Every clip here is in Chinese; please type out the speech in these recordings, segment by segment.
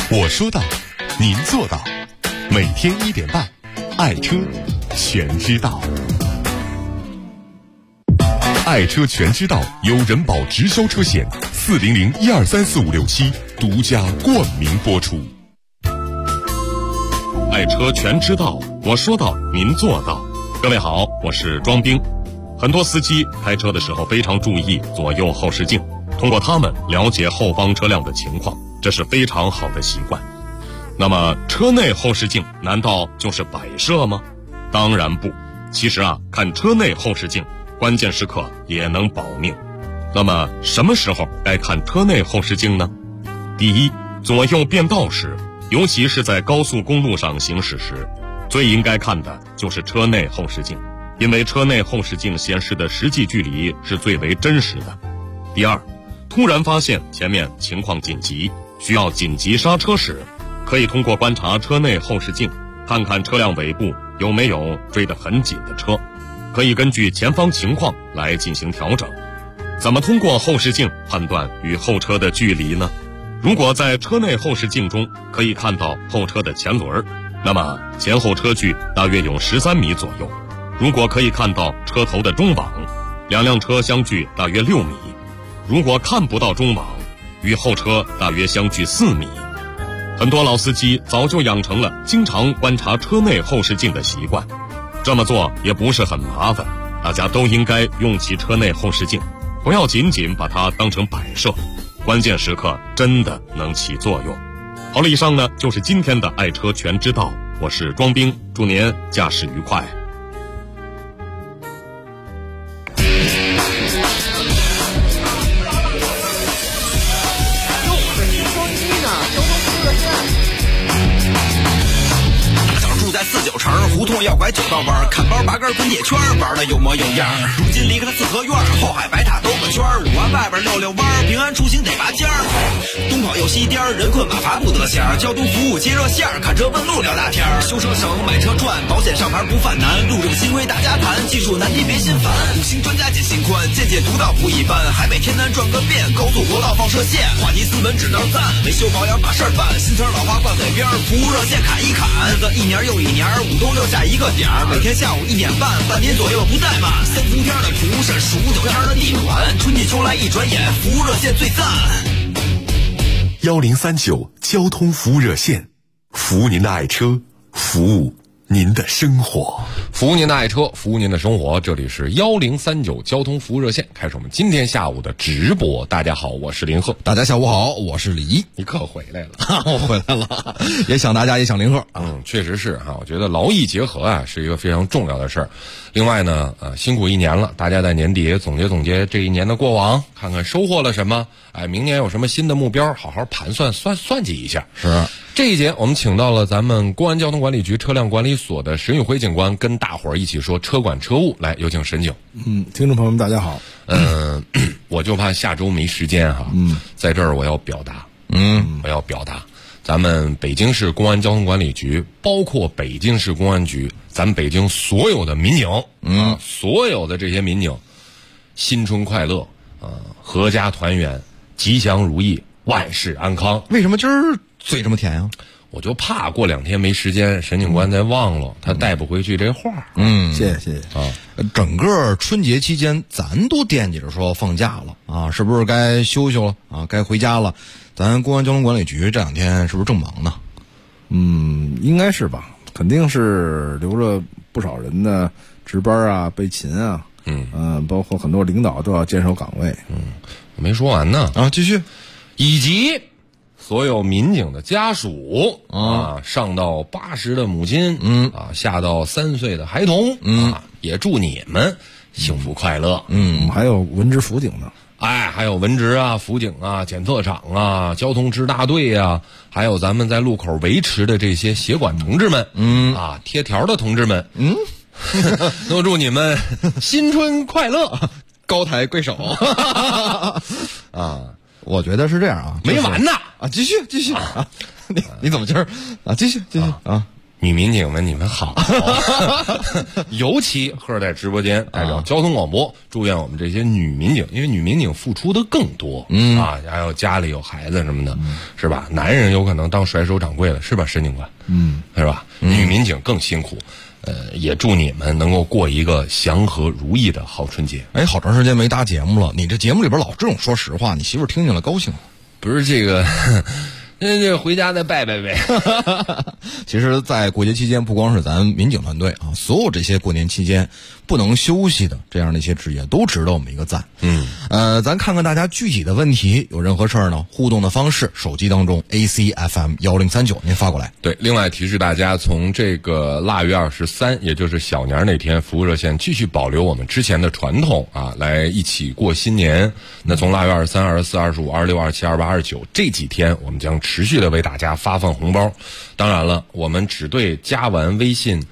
我说到，您做到。每天1点半，爱车全知道。爱车全知道由人保直销车险400-1234567独家冠名播出。爱车全知道，我说到，您做到。各位好，我是庄兵。很多司机开车的时候非常注意左右后视镜，通过它们了解后方车辆的情况，这是非常好的习惯。那么车内后视镜难道就是摆设吗？当然不，其实看车内后视镜，关键时刻也能保命。那么什么时候该看车内后视镜呢？第一，左右变道时，尤其是在高速公路上行驶时，最应该看的就是车内后视镜，因为车内后视镜显示的实际距离是最为真实的。第二，突然发现前面情况紧急，需要紧急刹车时，可以通过观察车内后视镜，看看车辆尾部有没有追得很紧的车，可以根据前方情况来进行调整。怎么通过后视镜判断与后车的距离呢？如果在车内后视镜中可以看到后车的前轮，那么前后车距大约有13米左右。如果可以看到车头的中网，两辆车相距大约6米。如果看不到中网，与后车大约相距4米。很多老司机早就养成了经常观察车内后视镜的习惯，这么做也不是很麻烦，大家都应该用起车内后视镜，不要仅仅把它当成摆设，关键时刻真的能起作用。好了，以上呢就是今天的爱车全知道，我是庄兵，祝您驾驶愉快。 49城胡同要拐9道弯，看包拔根滚铁圈，玩的有模有样。如今离开了四合院，后海白塔兜个圈，5环外边溜弯，平安出行得拔尖儿。东跑又西颠，人困马乏不得闲，交通服务接热线，看车问路聊大天。修车省，买车赚，保险上牌不犯难，路政新规大家谈，技术难题别心烦。5星专家解心宽，见解独到不一般，海北天南转个遍，高速国道放射线，话题斯文只当赞，维修保养把事儿办，新车老花挂嘴边，服务热线砍一砍，日子一年又一年，5都留下一个点儿，每天下午1点半，半年左右不怠慢。3伏天的蒲扇，数9天的地暖，春季秋来一转眼，服务热线最赞。 1039交通服务热线，服务您的爱车，服务您的生活， 服务您的爱车，服务您的生活。这里是1039交通服务热线，开始我们今天下午的直播。大家好，我是林鹤。 大家下午好，我是李一。 你可回来了。 我回来了，也想大家，也想林鹤。 确实是我觉得劳逸结合是一个非常重要的事儿。另外呢，辛苦一年了，大家在年底总结总结这一年的过往，看看收获了什么，明年有什么新的目标，好好盘算算计一下。 是。 这一节我们请到了咱们公安交通管理局车辆管理所的沈宇辉警官，跟大伙儿一起说车管车务。来，有请沈警。 听众朋友们大家好。 我就怕下周没时间在这儿我要表达，咱们北京市公安交通管理局，包括北京市公安局，咱们北京所有的民警，所有的这些民警，新春快乐，阖家团圆，吉祥如意，万事安康。 为什么今儿嘴这么甜呀？ 我就怕过2天没时间，沈警官再忘了，他带不回去这话。 谢谢整个春节期间，咱都惦记着说放假了是不是该休休了该回家了？咱公安交通管理局这2天是不是正忙呢？ 应该是吧，肯定是留着不少人呢值班备勤包括很多领导都要坚守岗位。 没说完呢继续。 以及所有民警的家属上到80的母亲下到3岁的孩童也祝你们幸福快乐。 还有文职辅警呢。 还有文职辅警检测厂交通支大队还有咱们在路口维持的这些协管同志们贴条的同志们都祝你们新春快乐， 高抬贵手我觉得是这样没完呢继续你怎么今儿继续女民警们，你们好！尤其赫在直播间代表交通广播祝愿我们这些女民警，因为女民警付出的更多，还有家里有孩子什么的，是吧？男人有可能当甩手掌柜了，是吧，申警官？是吧？女民警更辛苦，也祝你们能够过一个祥和如意的好春节。 哎，好长时间没搭节目了，你这节目里边老这种说实话，你媳妇儿听见了高兴吗？ 不是这个。这回家再拜拜呗。 其实，在过节期间，不光是咱民警团队啊，所有这些过年期间不能休息的这样的一些职业，都值得我们一个赞。咱看看大家具体的问题，有任何事儿呢？互动的方式，手机当中 ACFM1039，您发过来。 对，另外提示大家，从这个腊月23，也就是小年那天，服务热线继续保留我们之前的传统啊，来一起过新年。那从腊月23、24、25、26、27、28、29这几天，我们将持续的为大家发放红包。当然了，我们只对加完微信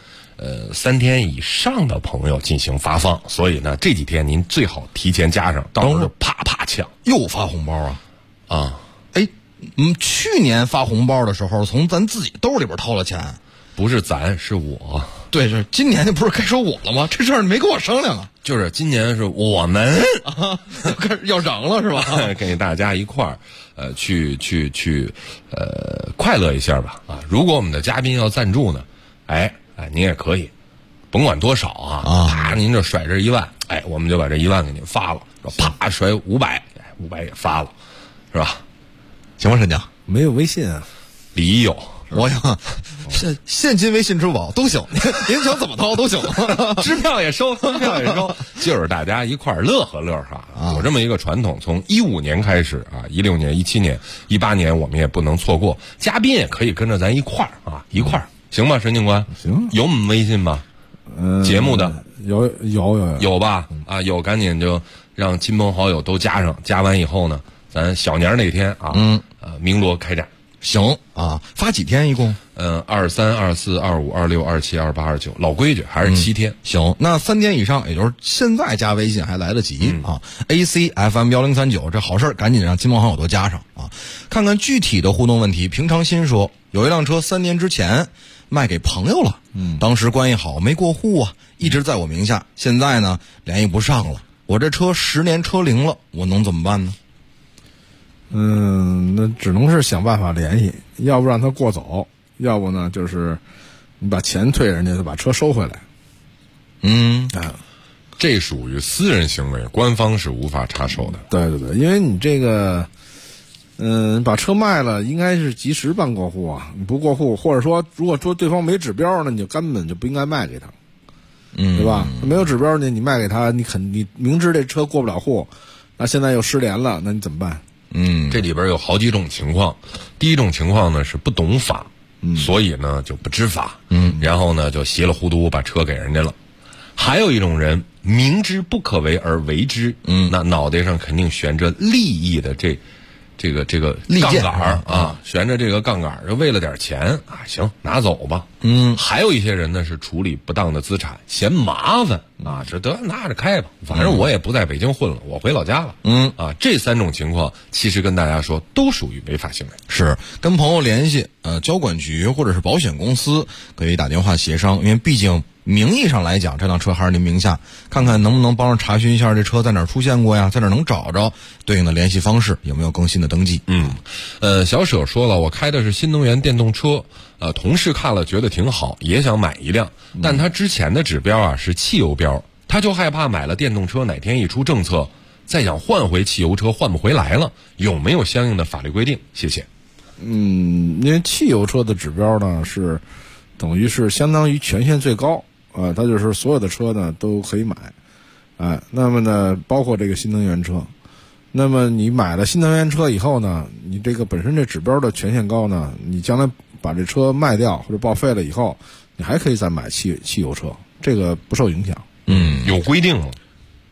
3天以上的朋友进行发放，所以呢，这几天您最好提前加上，到时候就啪啪抢。 又发红包啊！去年发红包的时候，从咱自己兜里边掏了钱， 不是咱，是我。 对，是今年不是该说我了吗？这事儿你没跟我商量啊？ 就是今年是我们要嚷了是吧？ 给大家一块儿去快乐一下吧啊！如果我们的嘉宾要赞助呢，您也可以，甭管多少啊，啪，您这甩这1万，我们就把这1万给您发了，啪甩500，500也发了，是吧？ 行吗，沈江？ 没有微信啊？ 里有。 我想现金、微信、支付宝都行，您想怎么掏都行， 支票也收，支票也收，就是大家一块儿乐呵乐呵。有这么一个传统，从15年开始啊，16年、17年、18年我们也不能错过，嘉宾也可以跟着咱一块儿啊，一块儿行吗？沈警官， 行， 有我们微信吗？节目的有吧？啊，有赶紧就让亲朋好友都加上，加完以后呢，咱小年那天啊，鸣锣开战。 行啊，发几天一共 ？23、24、25、26、27、28、29，老规矩还是7天。 行，那3天以上，也就是现在加微信还来得及啊。ACFM1039，这好事儿，赶紧让亲朋好友都加上啊。看看具体的互动问题。平常心说，有一辆车3年之前卖给朋友了，当时关系好，没过户啊，一直在我名下，现在呢联系不上了。我这车10年车龄了，我能怎么办呢？ 那只能是想办法联系，要不让他过走，要不呢就是你把钱退人家，就把车收回来。 这属于私人行为，官方是无法插手的。 对，因为你这个，把车卖了，应该是及时办过户啊。你不过户，或者说如果说对方没指标，那你就根本就不应该卖给他，对吧？没有指标呢，你卖给他，你明知这车过不了户，那现在又失联了，那你怎么办？ 这里边有好几种情况。第一种情况呢是不懂法，所以呢就不知法，然后呢就稀里糊涂把车给人家了。还有一种人明知不可为而为之，那脑袋上肯定悬着利益的这个杠杆啊，悬着这个杠杆，就为了点钱啊，行，拿走吧。还有一些人呢是处理不当的资产，嫌麻烦啊，这得拿着开吧，反正我也不在北京混了，我回老家了。这3种情况其实跟大家说都属于违法行为。 是跟朋友联系，交管局或者是保险公司可以打电话协商，因为毕竟名义上来讲，这辆车还是您名下，看看能不能帮着查询一下这车在哪儿出现过呀，在哪儿能找着对应的联系方式，有没有更新的登记。 小舍说了，我开的是新能源电动车，同事看了觉得挺好，也想买一辆，但他之前的指标啊是汽油标，他就害怕买了电动车哪天一出政策，再想换回汽油车换不回来了，有没有相应的法律规定？谢谢。 因为汽油车的指标呢是等于是相当于权限最高。它就是所有的车呢都可以买，那么呢包括这个新能源车，那么你买了新能源车以后呢，你这个本身这指标的权限高呢，你将来把这车卖掉或者报废了以后，你还可以再买汽油车，这个不受影响。 有规定吗？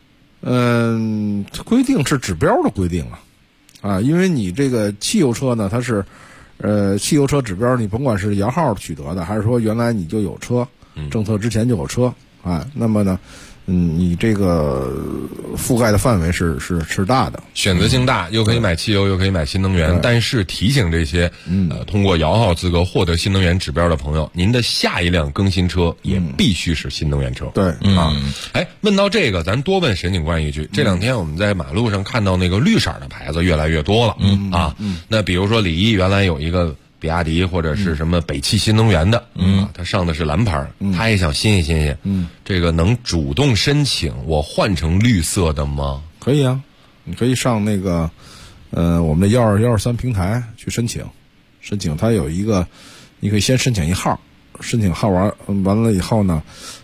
规定是指标的规定啊，因为你这个汽油车呢，它是汽油车指标，你甭管是摇号取得的，还是说原来你就有车。政策之前就有车那么呢， 你这个覆盖的范围是大的， 选择性大，又可以买汽油，又可以买新能源。但是提醒这些通过摇号资格获得新能源指标的朋友，您的下一辆更新车也必须是新能源车。 对啊，问到这个，咱多问沈警官一句：这2天我们在马路上看到那个绿色的牌子越来越多了，那比如说李毅原来有一个比亚迪或者是什么北汽新能源的，它上的是蓝牌，他也想新鲜，这个能主动申请我换成绿色的吗？ 可以啊，你可以上那个我们的12123平台去申请，它有一个，你可以先申请一号，申请号完了以后呢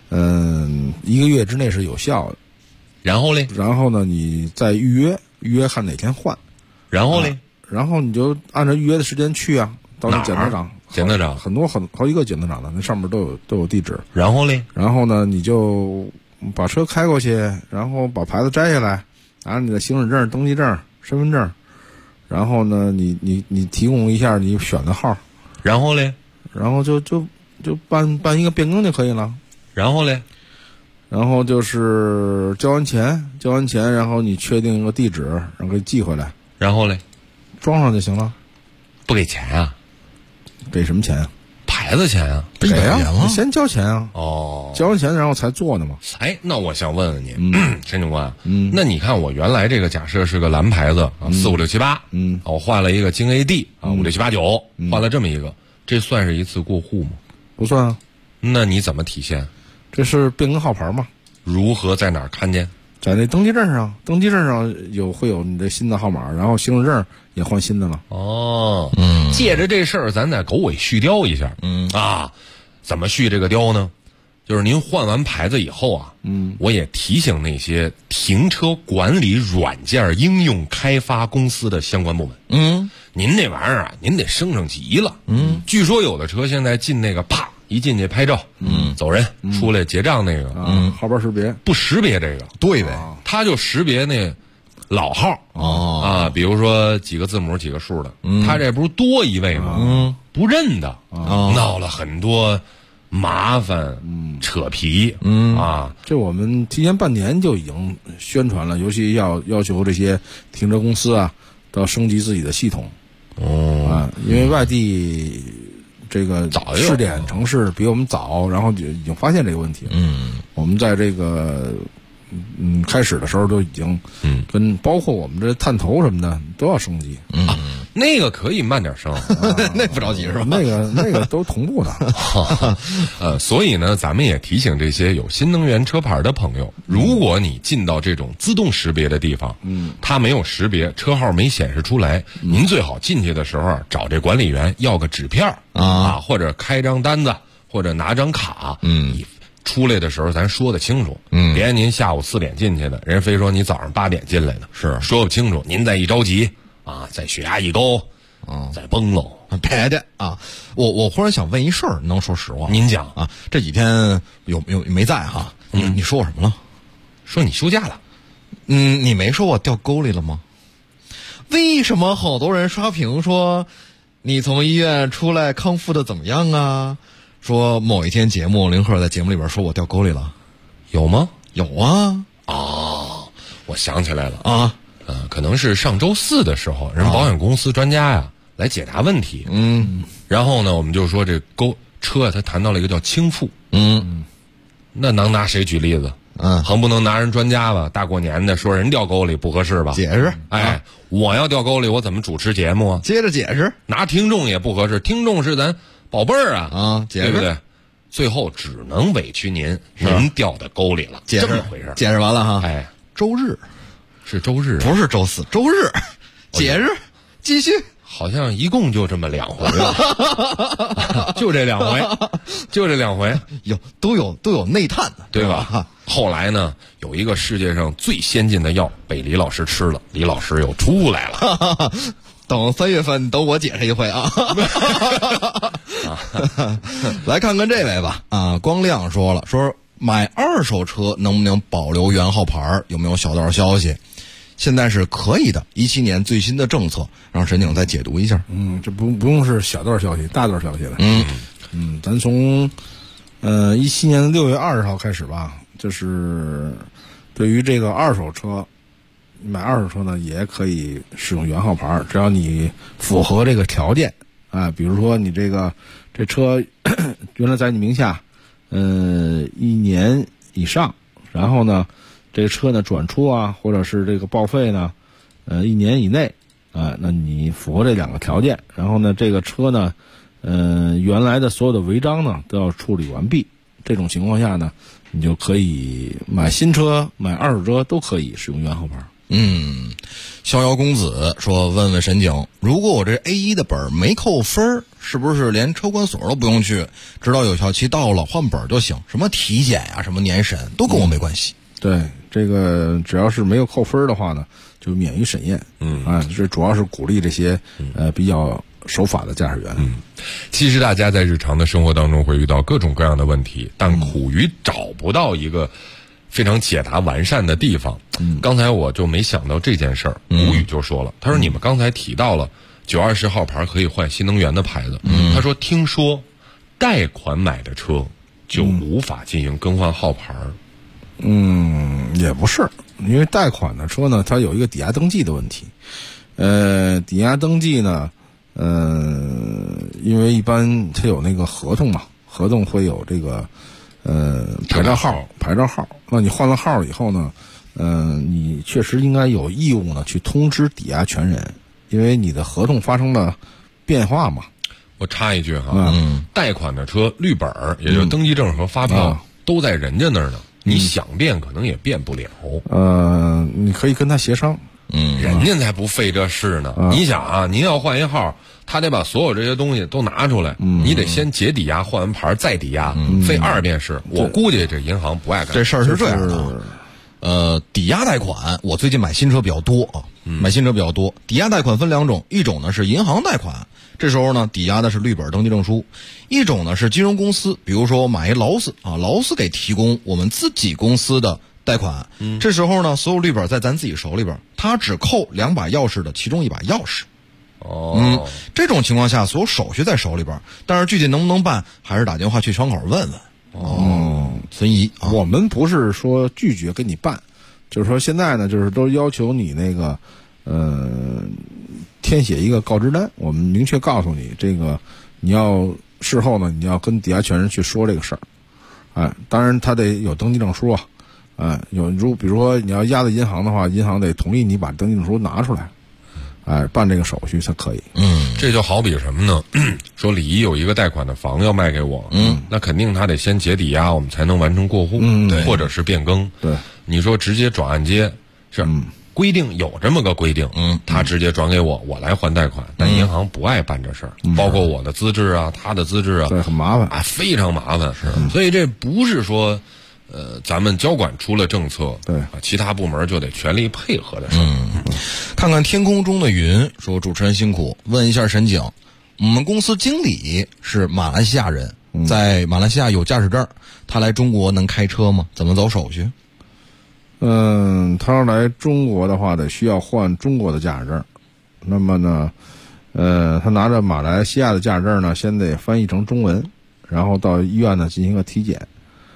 ，1个月之内是有效的。然后呢，你再预约看哪天换。然后你就按照预约的时间去啊。到那检测厂，很多好几个检测厂的，那上面都有地址。然后呢，你就把车开过去，然后把牌子摘下来，拿你的行驶证、登记证、身份证，然后呢，你提供一下你选的号，然后就办一个变更就可以了。然后就是交完钱，然后你确定一个地址，然后给寄回来，装上就行了。 不给钱啊？ 给什么钱啊？ 牌子钱啊？ 给啊！你先交钱啊！交完钱然后才做的嘛。 那我想问问你，陈警官，那你看我原来这个假设是个蓝牌子啊，4、5、6、7、8，我换了一个京 AD 啊，5、6、7、8、9，换了这么一个，这算是一次过户吗？ 不算啊。 那你怎么体现？ 这是变更号牌嘛？ 如何在哪儿看见？ 在那登记证上会有你的新的号码，然后行驶证也换新的了。 借着这事儿，咱再狗尾续貂一下。怎么续这个貂呢？就是您换完牌子以后啊，我也提醒那些停车管理软件应用开发公司的相关部门，您那玩意儿啊，您得升级了。据说有的车现在进那个啪一进去拍照，走人，出来结账那个， 号牌识别不识别这个， 对呗， 他就识别那老号比如说几个字母几个数的，他这不是多一位吗？不认的，闹了很多麻烦，扯皮， 这我们提前半年就已经宣传了，尤其要求这些停车公司啊，都要升级自己的系统，因为外地这个试点城市比我们早，然后就已经发现这个问题。我们在这个开始的时候都已经跟包括我们这探头什么的都要升级。 那个可以慢点升， 那不着急是吧？ 那个都同步的。 所以呢，咱们也提醒这些有新能源车牌的朋友，如果你进到这种自动识别的地方，它没有识别，车号没显示出来，您最好进去的时候找这管理员要个纸片或者开张单子，或者拿张卡，出来的时候咱说得清楚，别您下午4点进去的，人非说你早上8点进来的，是说不清楚，您再一着急在血压一高，再崩喽， 别的啊！我忽然想问一事儿，能说实话？ 您讲啊，这几天有没在哈？你说我什么了？ 说你休假了？ 你没说我掉沟里了吗？为什么好多人刷屏说你从医院出来康复的怎么样啊？说某一天节目林鹤在节目里边说我掉沟里了， 有吗？ 有啊！ 我想起来了可能是上周4的时候，人保险公司专家呀来解答问题。然后呢，我们就说这车他谈到了一个叫倾覆。那能拿谁举例子？横不能拿人专家吧？大过年的说人掉沟里不合适吧？ 解释。 我要掉沟里，我怎么主持节目啊？ 接着解释。 拿听众也不合适，听众是咱宝贝儿解释， 对不对？最后只能委屈您掉到沟里了，这么回事。 解释完了哈。周日是周日， 不是周4，周日。解释，继续。 好像一共就这么2回了，就这2回， 都有内探的， 对吧？后来呢，有一个世界上最先进的药被李老师吃了，李老师又出来了。 等3月份，等我解释一回啊！来看看这位吧。光亮说了，说买2手车能不能保留原号牌？有没有小道消息？现在是可以的，17年最新的政策，让沈警再解读一下。 这不用是小道消息，大道消息了。咱从17年的6月20号开始吧， 就是对于这个二手车，买二手车呢也可以使用原号牌，只要你符合这个条件啊，比如说你这车原来在你名下1年以上，然后呢这个车呢转出啊，或者是这个报废呢1年以内啊，那你符合这2个条件，然后呢这个车呢原来的所有的违章呢都要处理完毕，这种情况下呢你就可以买新车买二手车都可以使用原号牌。 逍遥公子说问问沈警，如果我这 A1 的本没扣分，是不是连车管所都不用去，直到有效期到了换本就行？什么体检呀，什么年审都跟我没关系。 对，这个只要是没有扣分的话呢，就免于审验。这主要是鼓励这些比较守法的驾驶员。 其实大家在日常的生活当中会遇到各种各样的问题，但苦于找不到一个非常解答完善的地方。刚才我就没想到这件事儿，吴宇就说了，他说你们刚才提到了920号牌可以换新能源的牌子，他说听说贷款买的车就无法进行更换号牌。 也不是，因为贷款的车呢，它有一个抵押登记的问题。抵押登记呢，因为一般它有那个合同嘛，合同会有这个牌照号。那你换了号以后呢，你确实应该有义务呢去通知抵押权人，因为你的合同发生了变化嘛。 我插一句哈，贷款的车绿本也就是登记证和发票都在人家那儿呢，你想变可能也变不了。 你可以跟他协商。 人家才不费这事呢。你想啊，您要换一号，他得把所有这些东西都拿出来，你得先解抵押，换完牌再抵押，费2遍事。我估计这银行不爱干这事儿。是这样的，抵押贷款，我最近买新车比较多啊，抵押贷款分2种，一种呢是银行贷款，这时候呢抵押的是绿本登记证书；一种呢是金融公司，比如说我买一劳斯啊，劳斯给提供我们自己公司的贷款，这时候呢所有绿本在咱自己手里边，他只扣2把钥匙的其中1把钥匙。这种情况下所有手续在手里边，但是具体能不能办，还是打电话去窗口问问。存疑我们不是说拒绝给你办，就是说现在呢，就是都要求你那个填写一个告知单，我们明确告诉你，这个你要事后呢，你要跟抵押权人去说这个事儿。当然他得有登记证书啊。比如说你要押在银行的话，银行得同意你把登记证书拿出来，办这个手续才可以。 这就好比什么呢？说李姨有一个贷款的房要卖给我，那肯定他得先解抵押，我们才能完成过户，或者是变更。 对， 你说直接转按揭是规定有这么个规定，他直接转给我，我来还贷款，但银行不爱办这事儿，包括我的资质啊，他的资质啊， 对，很麻烦非常麻烦。所以这不是说咱们交管出了政策， 对其他部门就得全力配合的事儿。 看看天空中的云说，主持人辛苦，问一下沈警，我们公司经理是马来西亚人，在马来西亚有驾驶证，他来中国能开车吗？怎么走手续？ 他要来中国的话，得需要换中国的驾驶证。那么呢，他拿着马来西亚的驾驶证呢，先得翻译成中文，然后到医院呢进行个体检。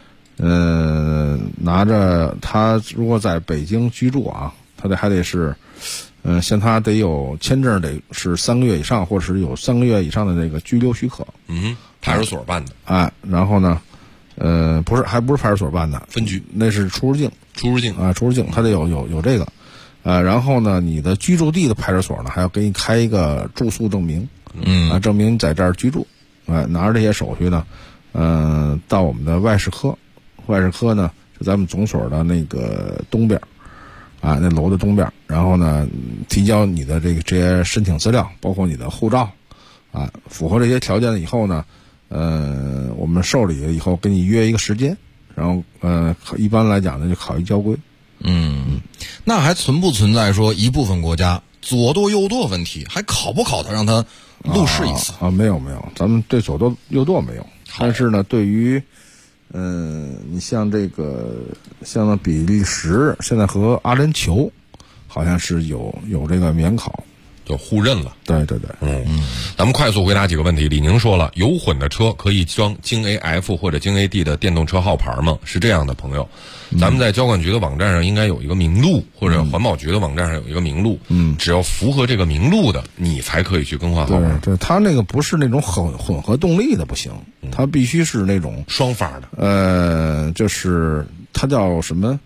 拿着他如果在北京居住啊，他还得是，像他得有签证，得是3个月以上，或者是有3个月以上的这个居留许可。 派出所办的。 然后呢，还不是派出所办的， 分局， 那是出入境，出入境，他得有这个。然后呢，你的居住地的派出所呢，还要给你开一个住宿证明，证明你在这儿居住。拿着这些手续呢，到我们的外事科呢，是咱们总所的那个东边，那楼的东边。然后呢，提交你的这些申请资料，包括你的护照，符合这些条件了以后呢，我们受理了以后，给你约一个时间，然后一般来讲呢，就考一交规。 那还存不存在说一部分国家左舵右舵问题，还考不考他让他路试一次？ 没有，咱们对左舵右舵没有。但是呢，对于你像像比利时现在和阿联酋好像是有这个免考。 就互认了。 对对对， 咱们快速回答几个问题。李宁说了，有混的车可以装京 AF 或者京 AD 的电动车号牌吗？是这样的，朋友，咱们在交管局的网站上应该有一个名录，或者环保局的网站上有一个名录。只要符合这个名录的，你才可以去更换号牌。 对，它那个不是那种混合动力的不行，它必须是那种双发的。 就是它叫什么？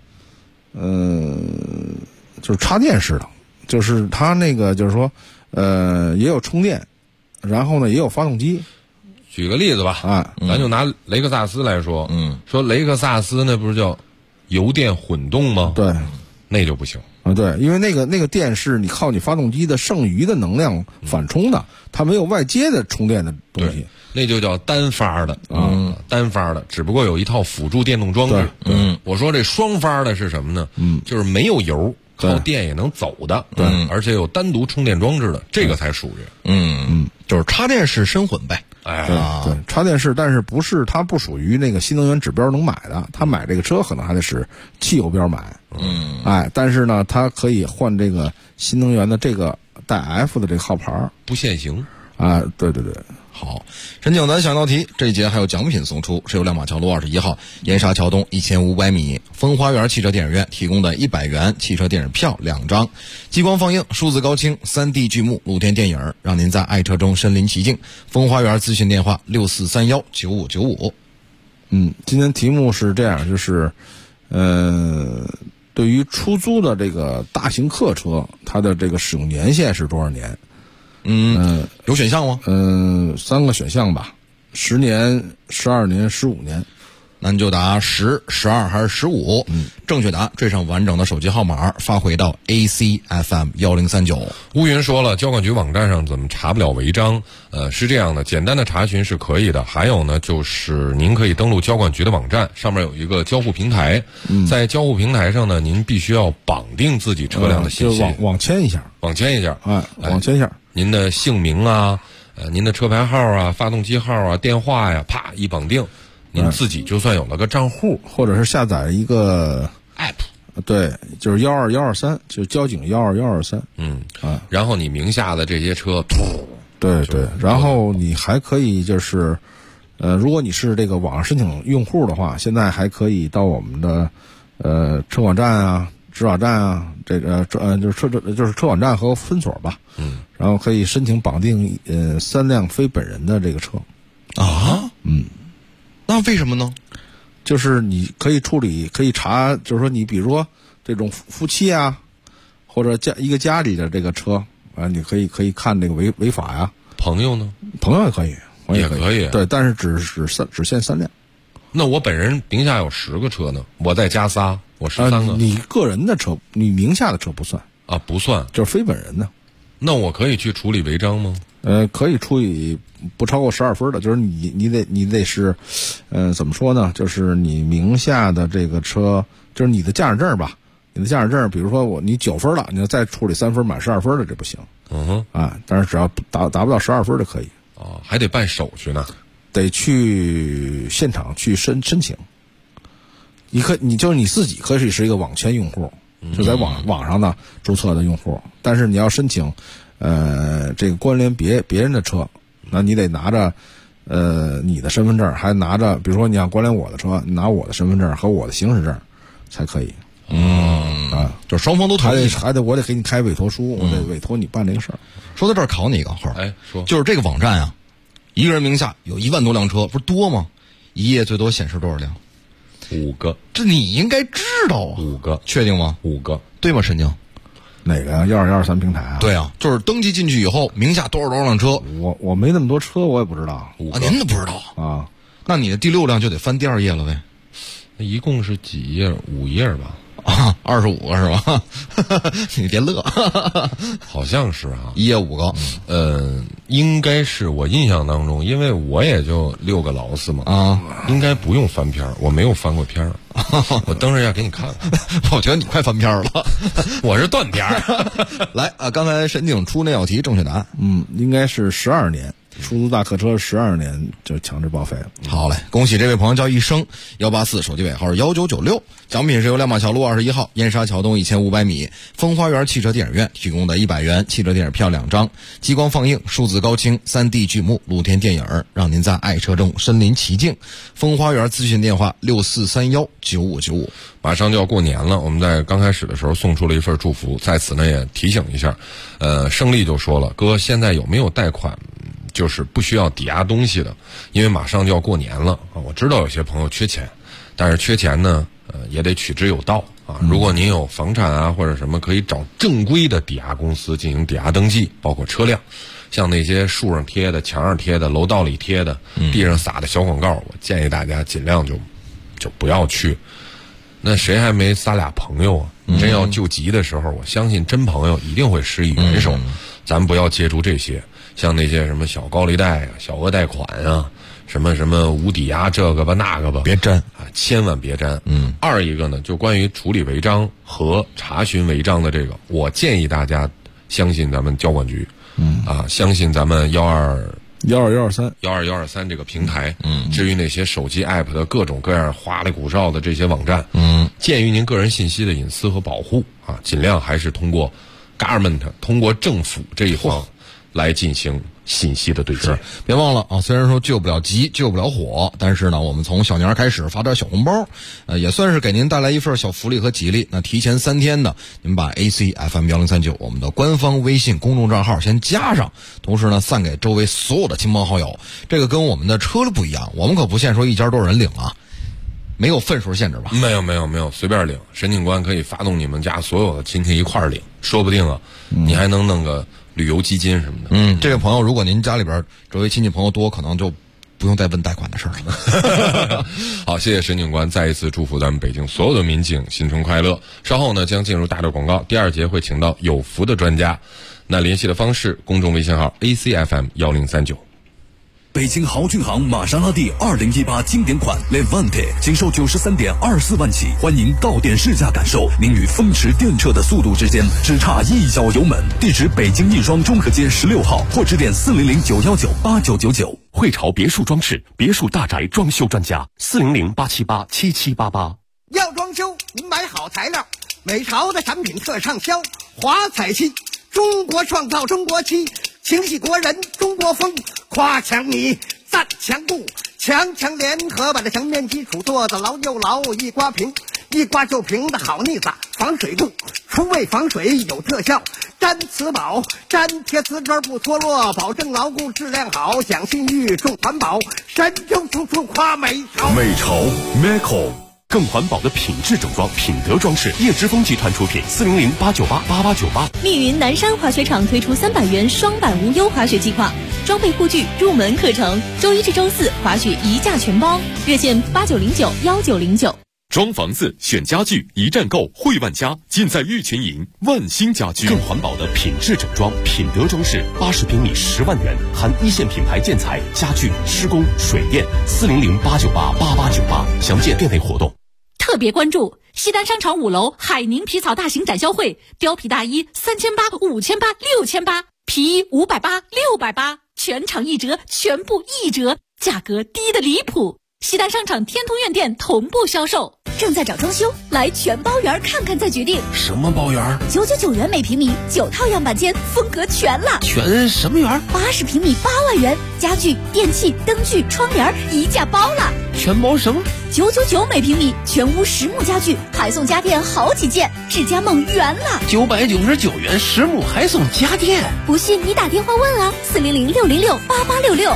就是插电式的，就是它那个就是说，也有充电，然后呢也有发动机。 举个例子吧，咱就拿雷克萨斯来说，说雷克萨斯那不是叫油电混动吗？ 对， 那就不行啊。对，因为那个电是你靠你发动机的剩余的能量反充的，它没有外接的充电的东西。 那就叫单发的单发的，只不过有一套辅助电动装置。我说这双发的是什么呢？就是没有油，靠电也能走的，而且有单独充电装置的，这个才属于就是插电式深混呗。 对，插电式，但是它不属于那个新能源指标能买的，他买这个车可能还得是汽油标买。但是呢，它可以换这个新能源的这个带 F 的这个号牌， 不限行。 对对对。 好，申请咱想道题，这一节还有奖品送出，是由亮马桥路21号盐沙桥东1500米风花园汽车电影院提供的100元汽车电影票2张，激光放映、数字高清、3D 剧目露天电影，让您在爱车中身临其境。风花园咨询电话64319595。 今天题目是这样，就是对于出租的这个大型客车，它的这个使用年限是多少年？ 有选项吗 ？3个选项吧，10年、12年、15年。 那你就答10、12还是15？正确答缀上完整的手机号码，发回到 ACFM1039。 乌云说了，交管局网站上怎么查不了违章？是这样的，简单的查询是可以的。还有呢，就是您可以登录交管局的网站，上面有一个交互平台，在交互平台上呢，您必须要绑定自己车辆的信息， 就网签一下， 网签一下， 网签一下。 您的姓名啊，您的车牌号啊，发动机号啊，电话呀，啪一绑定，您自己就算有了个账户， 或者是下载一个 app， 对，就是12123，就是交警12123。 然后你名下的这些车， 对对，然后你还可以就是，如果你是这个网上申请用户的话，现在还可以到我们的车管站啊、执法站啊，这个就是车管站和分所吧。然后可以申请绑定3辆非本人的这个车。 那为什么呢？ 就是你可以处理，可以查，就是说你比如说这种夫妻啊，或者一个家里的这个车你可以看这个违法呀。 朋友呢？ 朋友也可以， 也可以。 对，但是只限3辆。 那我本人名下有10个车呢，我再加仨，我13个。 你个人的车，你名下的车不算啊，不算， 就是非本人的。 那我可以去处理违章吗？ 可以处理不超过12分的，就是你得是，怎么说呢？就是你名下的这个车，就是你的驾驶证吧，你的驾驶证，比如说你9分了，你要再处理3分满12分的，这不行。但是只要达不到12分就可以。 还得办手续呢， 得去现场去申请。你就是你自己可以是一个网签用户，就在网上的注册的用户，但是你要申请这个关联别人的车，那你得拿着你的身份证，还拿着比如说你要关联我的车，你拿我的身份证和我的行驶证才可以。 就双方都同意， 我得给你开委托书，我得委托你办这个事儿。 说到这儿考你一个，说就是这个网站啊，一个人名下有1万多辆车，不是多吗？一页最多显示多少辆 ？5个。 这你应该知道啊。 5个， 确定吗 ？5个， 对吗？沈静？ 哪个呀？12123平台啊？ 对啊，就是登记进去以后，名下多少辆车？ 我没那么多车，我也不知道。 您都不知道啊？ 那你的第6辆就得翻第2页了呗。 那一共是几页？5页吧。 25个是吧？你别乐， 好像是啊 ，1页5个， 应该是我印象当中，因为我也就6个劳斯嘛，应该不用翻篇，我没有翻过篇，我登一下给你看看。 我觉得你快翻篇了， 我是断篇。 来刚才沈景出那道题正确答案， 应该是12年。 出租大客车12年就强制报废了。 好嘞，恭喜这位朋友叫一生184，手机尾号是1996，奖品是由亮马桥路21号燕莎桥东1500米风花园汽车电影院提供的100元汽车电影票2张，激光放映、数字高清、3D 剧目、露天电影，让您在爱车中身临其境。风花园咨询电话64319595。 马上就要过年了，我们在刚开始的时候送出了一份祝福，在此呢也提醒一下，胜利就说了，哥现在有没有贷款就是不需要抵押东西的，因为马上就要过年了啊。我知道有些朋友缺钱，但是缺钱呢也得取之有道啊。如果您有房产啊或者什么，可以找正规的抵押公司进行抵押登记，包括车辆。像那些树上贴的、墙上贴的、楼道里贴的、地上撒的小广告，我建议大家尽量就不要去。那谁还没仨俩朋友啊？真要救急的时候，我相信真朋友一定会施以援手。咱不要借助这些，像那些什么小高利贷啊、小额贷款啊，什么无抵押这个吧那个吧， 别沾啊，千万别沾。二一个呢，就关于处理违章和查询违章的这个，我建议大家相信咱们交管局，相信咱们12123这个平台。至于那些手机 app 的各种各样花里胡哨的这些网站，鉴于您个人信息的隐私和保护啊，尽量还是通过 government 通过政府这一方来进行信息的对接。 别忘了啊，虽然说救不了急救不了火，但是呢我们从小年开始发点小红包，也算是给您带来一份小福利和吉利。那提前3天呢，您把 ACFM1039 我们的官方微信公众账号先加上，同时呢散给周围所有的亲朋好友。这个跟我们的车不一样，我们可不限说一家多少人领啊，没有份数限制吧？ 没有，随便领。沈警官可以发动你们家所有的亲戚一块儿领，说不定啊，你还能弄个旅游基金什么的。 这位朋友，如果您家里边周围亲戚朋友多，可能就不用再问贷款的事儿了。 好，谢谢沈警官，再一次祝福咱们北京所有的民警新春快乐。稍后呢将进入大的广告，第2节会请到有福的专家。那联系的方式，公众微信号 ACFM1039。 北京豪骏行玛莎拉蒂2018经典款 Levante 仅售93.24万起，欢迎到店试驾感受，您与风驰电掣的速度之间只差一脚油门。地址北京亦庄中和街16号，或致电400-919-8999。 汇潮别墅装饰，别墅大宅装修专家，400-878-7788。 要装修，您买好材料，美潮的产品特畅销，华彩漆，中国创造中国漆，情系国人中国风，夸墙泥，赞墙布，强联合把这墙面基础做得牢又牢，一刮平，一刮就平的好腻子，防水布，除味防水有特效，粘瓷宝，粘贴瓷砖不脱落，保证牢固质量好，讲信誉重环保，神州处处夸美潮。 美潮 Meco。更环保的品质整装，品德装饰，叶之峰集团出品，400-898-8898。 密云南山滑雪场推出300元双板无忧滑雪计划，装备护具入门课程，周1至周4滑雪一价全包，热线89091909。 装房子选家具，一站购汇万家，尽在玉泉营万兴家居。更环保的品质整装，品德装饰，80平米10万元，含一线品牌建材、家具、施工、水电。400-898-8898，详见店内活动。 特别关注西单商场5楼海宁皮草大型展销会，貂皮大衣3800、5800、6800，皮衣580、680，全场1折，全部1折，价格低得离谱。西单商场天通苑店同步销售，正在找装修，来全包园看看再决定。 什么包园 ？999元每平米，9套样板间，风格全了。 全什么园 ？80平米8万元，家具、电器、灯具、窗帘一价包了。 全包什么 ？999每平米，全屋实木家具，还送家电好几件，智家梦圆了。 999元实木还送家电， 不信你打电话问啊，400-606-8866。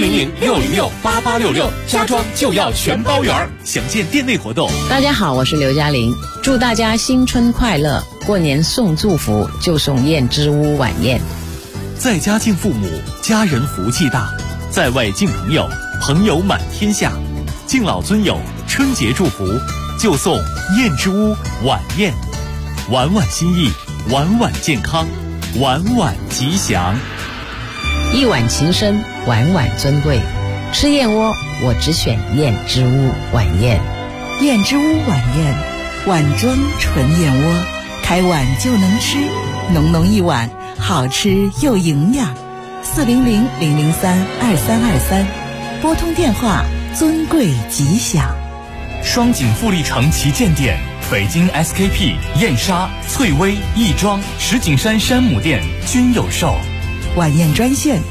400-606-8866，家装就要全包圆。详见店内活动。 大家好，我是刘嘉玲，祝大家新春快乐！过年送祝福就送燕之屋晚宴。 在家敬父母，家人福气大；在外敬朋友，朋友满天下。敬老尊友，春节祝福就送燕之屋晚宴，晚晚心意，晚晚健康，晚晚吉祥。 一碗情深，晚晚尊贵。吃燕窝，我只选燕之屋晚宴。 燕之屋晚宴，碗装纯燕窝，开碗就能吃，浓浓一碗，好吃又营养。 400-003-2323，拨通电话，尊贵吉祥。 双井富力城旗舰店、北京 SKP、燕莎、翠微、亦庄、石景山山姆店均有售。 晚宴专线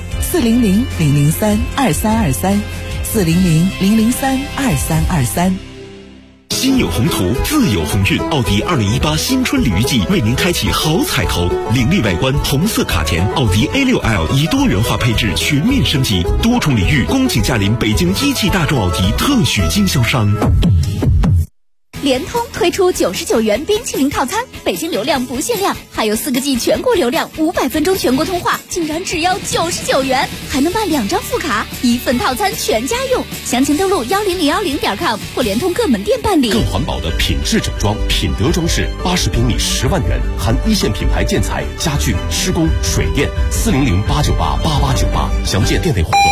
400-003-2323，400-003-2323。 心有宏图，自有鸿运。奥迪2018新春礼遇季为您开启好彩头，凌厉外观，红色卡钿，奥迪 A6L 以多元化配置全面升级，多重礼遇，恭请驾临北京一汽大众奥迪特许经销商。 联通推出99元冰淇淋套餐，北京流量不限量，还有4个G 全国流量，500分钟全国通话，竟然只要99元，还能办2张副卡，1份套餐全家用。详情登录10010.com 或联通各门店办理。 更环保的品质整装，品德装饰，80平米10万元，含一线品牌建材、家具、施工、水电，400-898-8898，详见店内活动。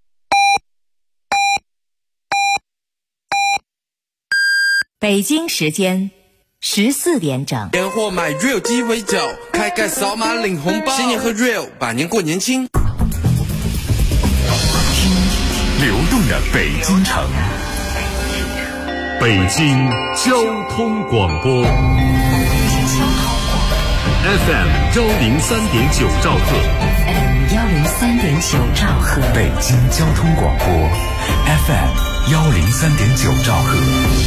北京时间14点整。 年货买 Real 鸡尾酒，开盖扫码领红包，新年和 Real 百年过年轻。 听流动的北京城，北京交通广播 FM 103.9兆赫 103.9兆赫， 北京交通广播 FM 103.9兆赫。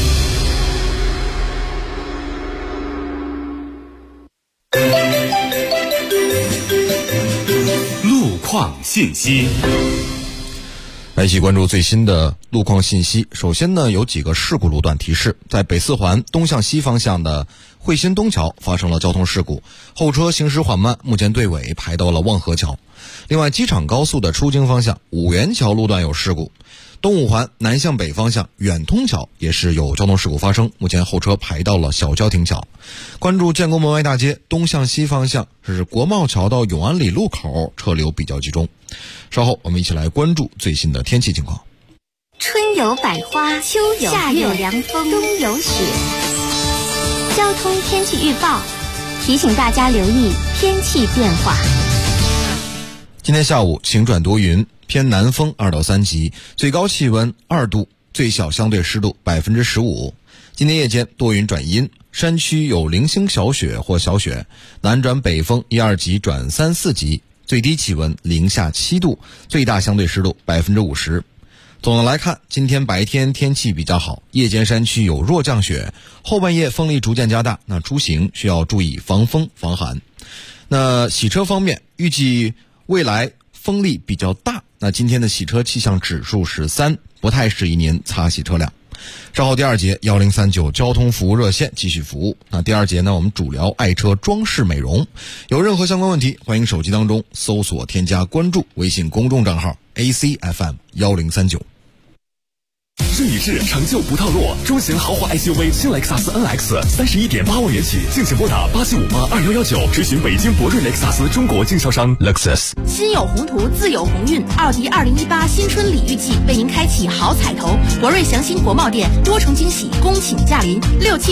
路况信息， 来一起关注最新的路况信息。首先呢，有几个事故路段提示，在北四环东向西方向的汇新东桥发生了交通事故，后车行驶缓慢，目前队尾排到了望河桥。另外，机场高速的出京方向五元桥路段有事故，东五环南向北方向远通桥也是有交通事故发生，目前后车排到了小郊亭桥。关注建国门外大街东向西方向是国贸桥到永安里路口车流比较集中。稍后我们一起来关注最新的天气情况。 春有百花，秋有夏有凉风，冬有雪。交通天气预报提醒大家留意天气变化。 今天下午晴转多云，偏南风2到3级，最高气温2度，最小相对湿度15%。今天夜间多云转阴，山区有零星小雪或小雪，南转北风1、2级转3、4级，最低气温零下7度，最大相对湿度50%。总的来看，今天白天天气比较好，夜间山区有弱降雪，后半夜风力逐渐加大，那出行需要注意防风防寒。那洗车方面，预计未来风力比较大，那今天的洗车气象指数是3，不太适宜您擦洗车辆。稍后第二节1039交通服务热线继续服务。那第二节呢，我们主聊爱车装饰美容，有任何相关问题，欢迎手机当中搜索添加关注微信公众账号 ACFM 1039。 这里是成就不套路，中型豪华 SUV 新雷克萨斯 NX 31.8万元起，敬请拨打87582119，咨询北京博瑞雷克萨斯中国经销商 Lexus。 心有宏图，自有鸿运。奥迪2018新春礼遇季为您开启好彩头，博瑞祥鑫国贸店多重惊喜，恭请驾临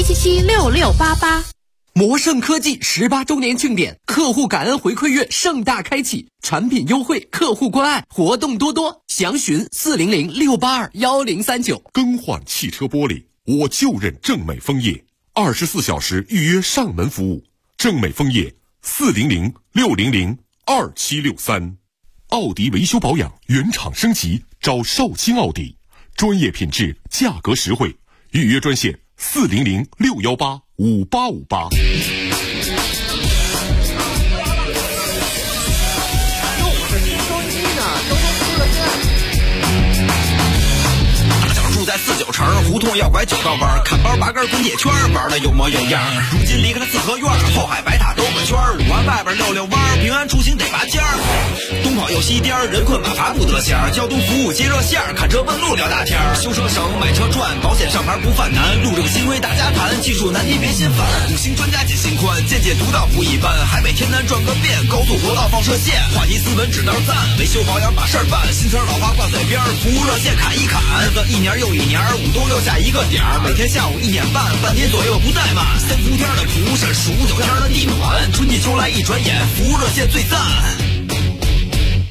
67776688。 魔盛科技18周年庆典，客户感恩回馈月盛大开启，产品优惠，客户关爱，活动多多，详询400-682-1039。 更换汽车玻璃，我就认正美枫叶，24小时预约上门服务。正美枫叶400-600-2763。奥迪维修保养原厂升级，找少卿奥迪，专业品质，价格实惠，预约专线400-618-5858。 住在49城，胡同要拐9道弯，看包拔根滚铁圈，玩的有模有样。如今离开了四合院，后海白塔兜个圈，5环外边溜溜弯，平安出行得拔尖儿。东跑又西颠，人困马乏不得闲，交通服务接热线，看车问路聊大天，修车省买车赚，保险上牌不犯难，路这个新规大家谈，技术难题别心烦，五星专家解心宽，见解独到不一般，海北天南转个遍，高速国道放射线，话题斯文指道赞，维修保养把事儿办，新车老花挂嘴边，服务热线砍一砍，日子一年又一年，5冬6夏一个点儿，每天下午1点半，半天左右不怠慢。3伏天的服务是数9天的地暖，春季秋来一转眼，服务热线最赞。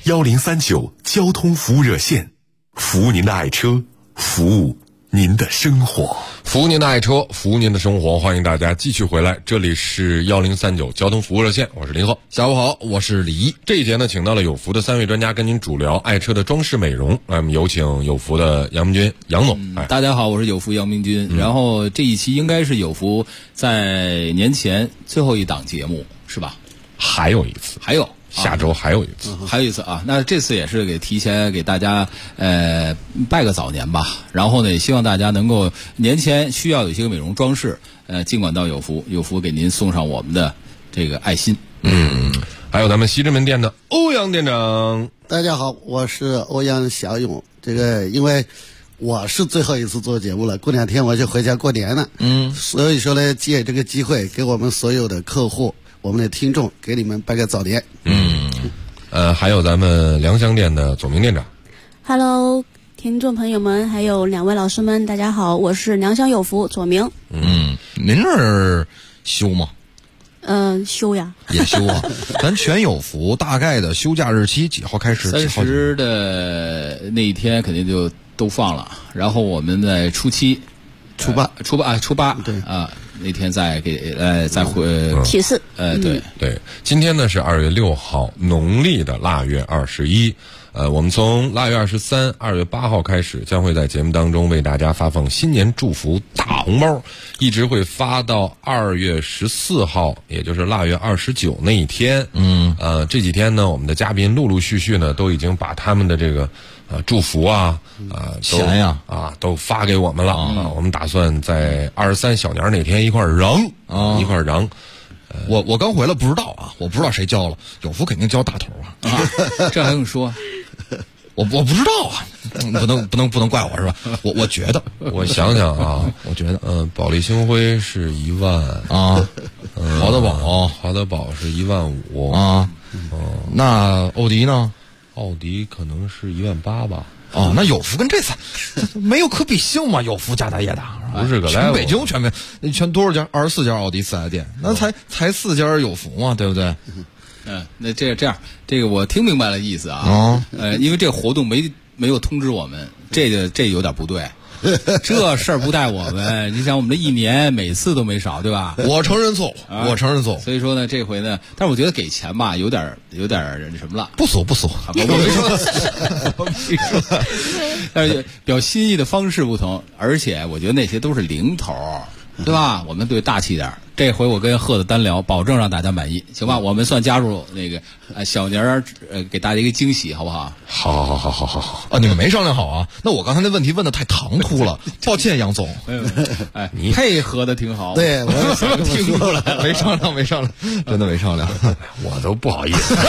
1039交通服务热线，服务您的爱车，服务您的生活， 服务您的爱车，服务您的生活。欢迎大家继续回来，这里是1039交通服务热线，我是林鹤。 下午好，我是李一。 这一节呢，请到了有福的3位专家跟您主聊爱车的装饰美容。我们有请有福的杨明军杨总。 大家好，我是有福杨明军。然后这一期应该是有福在年前最后一档节目，是吧？ 还有一次， 还有。 下周还有一次， 还有一次啊！那这次也是提前给大家拜个早年吧。然后呢，也希望大家能够年前需要有些个美容装饰，尽管到有福给您送上我们的这个爱心。 还有咱们西直门店的欧阳店长。 大家好，我是欧阳小勇。因为我是最后一次做节目了，过2天我就回家过年了。所以说呢，借这个机会给我们所有的客户。我们的听众给你们拜个早年。 还有咱们良乡店的左明店长。 Hello， 听众朋友们，还有2位老师们，大家好，我是良乡有福左明。 您这儿休吗？ 休呀， 也休啊。咱全有福大概的休假日期几号开始 ？30的那一天肯定就都放了，然后我们在初8对啊。那天再回提示。 对，今天呢是2月6号，农历的腊月21。我们从腊月23、2月8号开始，将会在节目当中为大家发放新年祝福大红包，一直会发到2月14号，也就是腊月29那一天。这几天呢，我们的嘉宾陆陆续续呢都已经把他们的这个祝福钱呀都发给我们了我们打算在23小年那天一块嚷。 我刚回来不知道啊，我不知道谁交了，有福肯定交大头啊， 这还用说？ 我不知道啊，不能怪我是吧？我觉得， 我想想啊， 我觉得， 保利星辉是1万啊，华德宝是15000 啊，那奥迪呢？ 奥迪可能是18000吧。 那有福跟这仨没有可比性嘛？有福家大业大， 不是个全北京全多少家？24家奥迪4S店，那才4家有福嘛，对不对？ 那这样，这个我听明白了意思啊。因为这个活动没有通知我们，这有点不对。这事儿不带我们，你想我们这一年每次都没少，对吧？ 我承认错误， 所以说呢，这回呢，但是我觉得给钱吧，有点什么了。 不俗， 我没说，但是表心意的方式不同，而且我觉得那些都是零头，对吧？我们对大气点。这回我跟贺子单聊，保证让大家满意，行吧？我们算加入那个小年儿，给大家一个惊喜，好不好？ 好啊！你们没商量好啊？那我刚才那问题问的太唐突了，抱歉，杨总。 你配合的挺好。 对，我听出来了，没商量，真的没商量， 我都不好意思。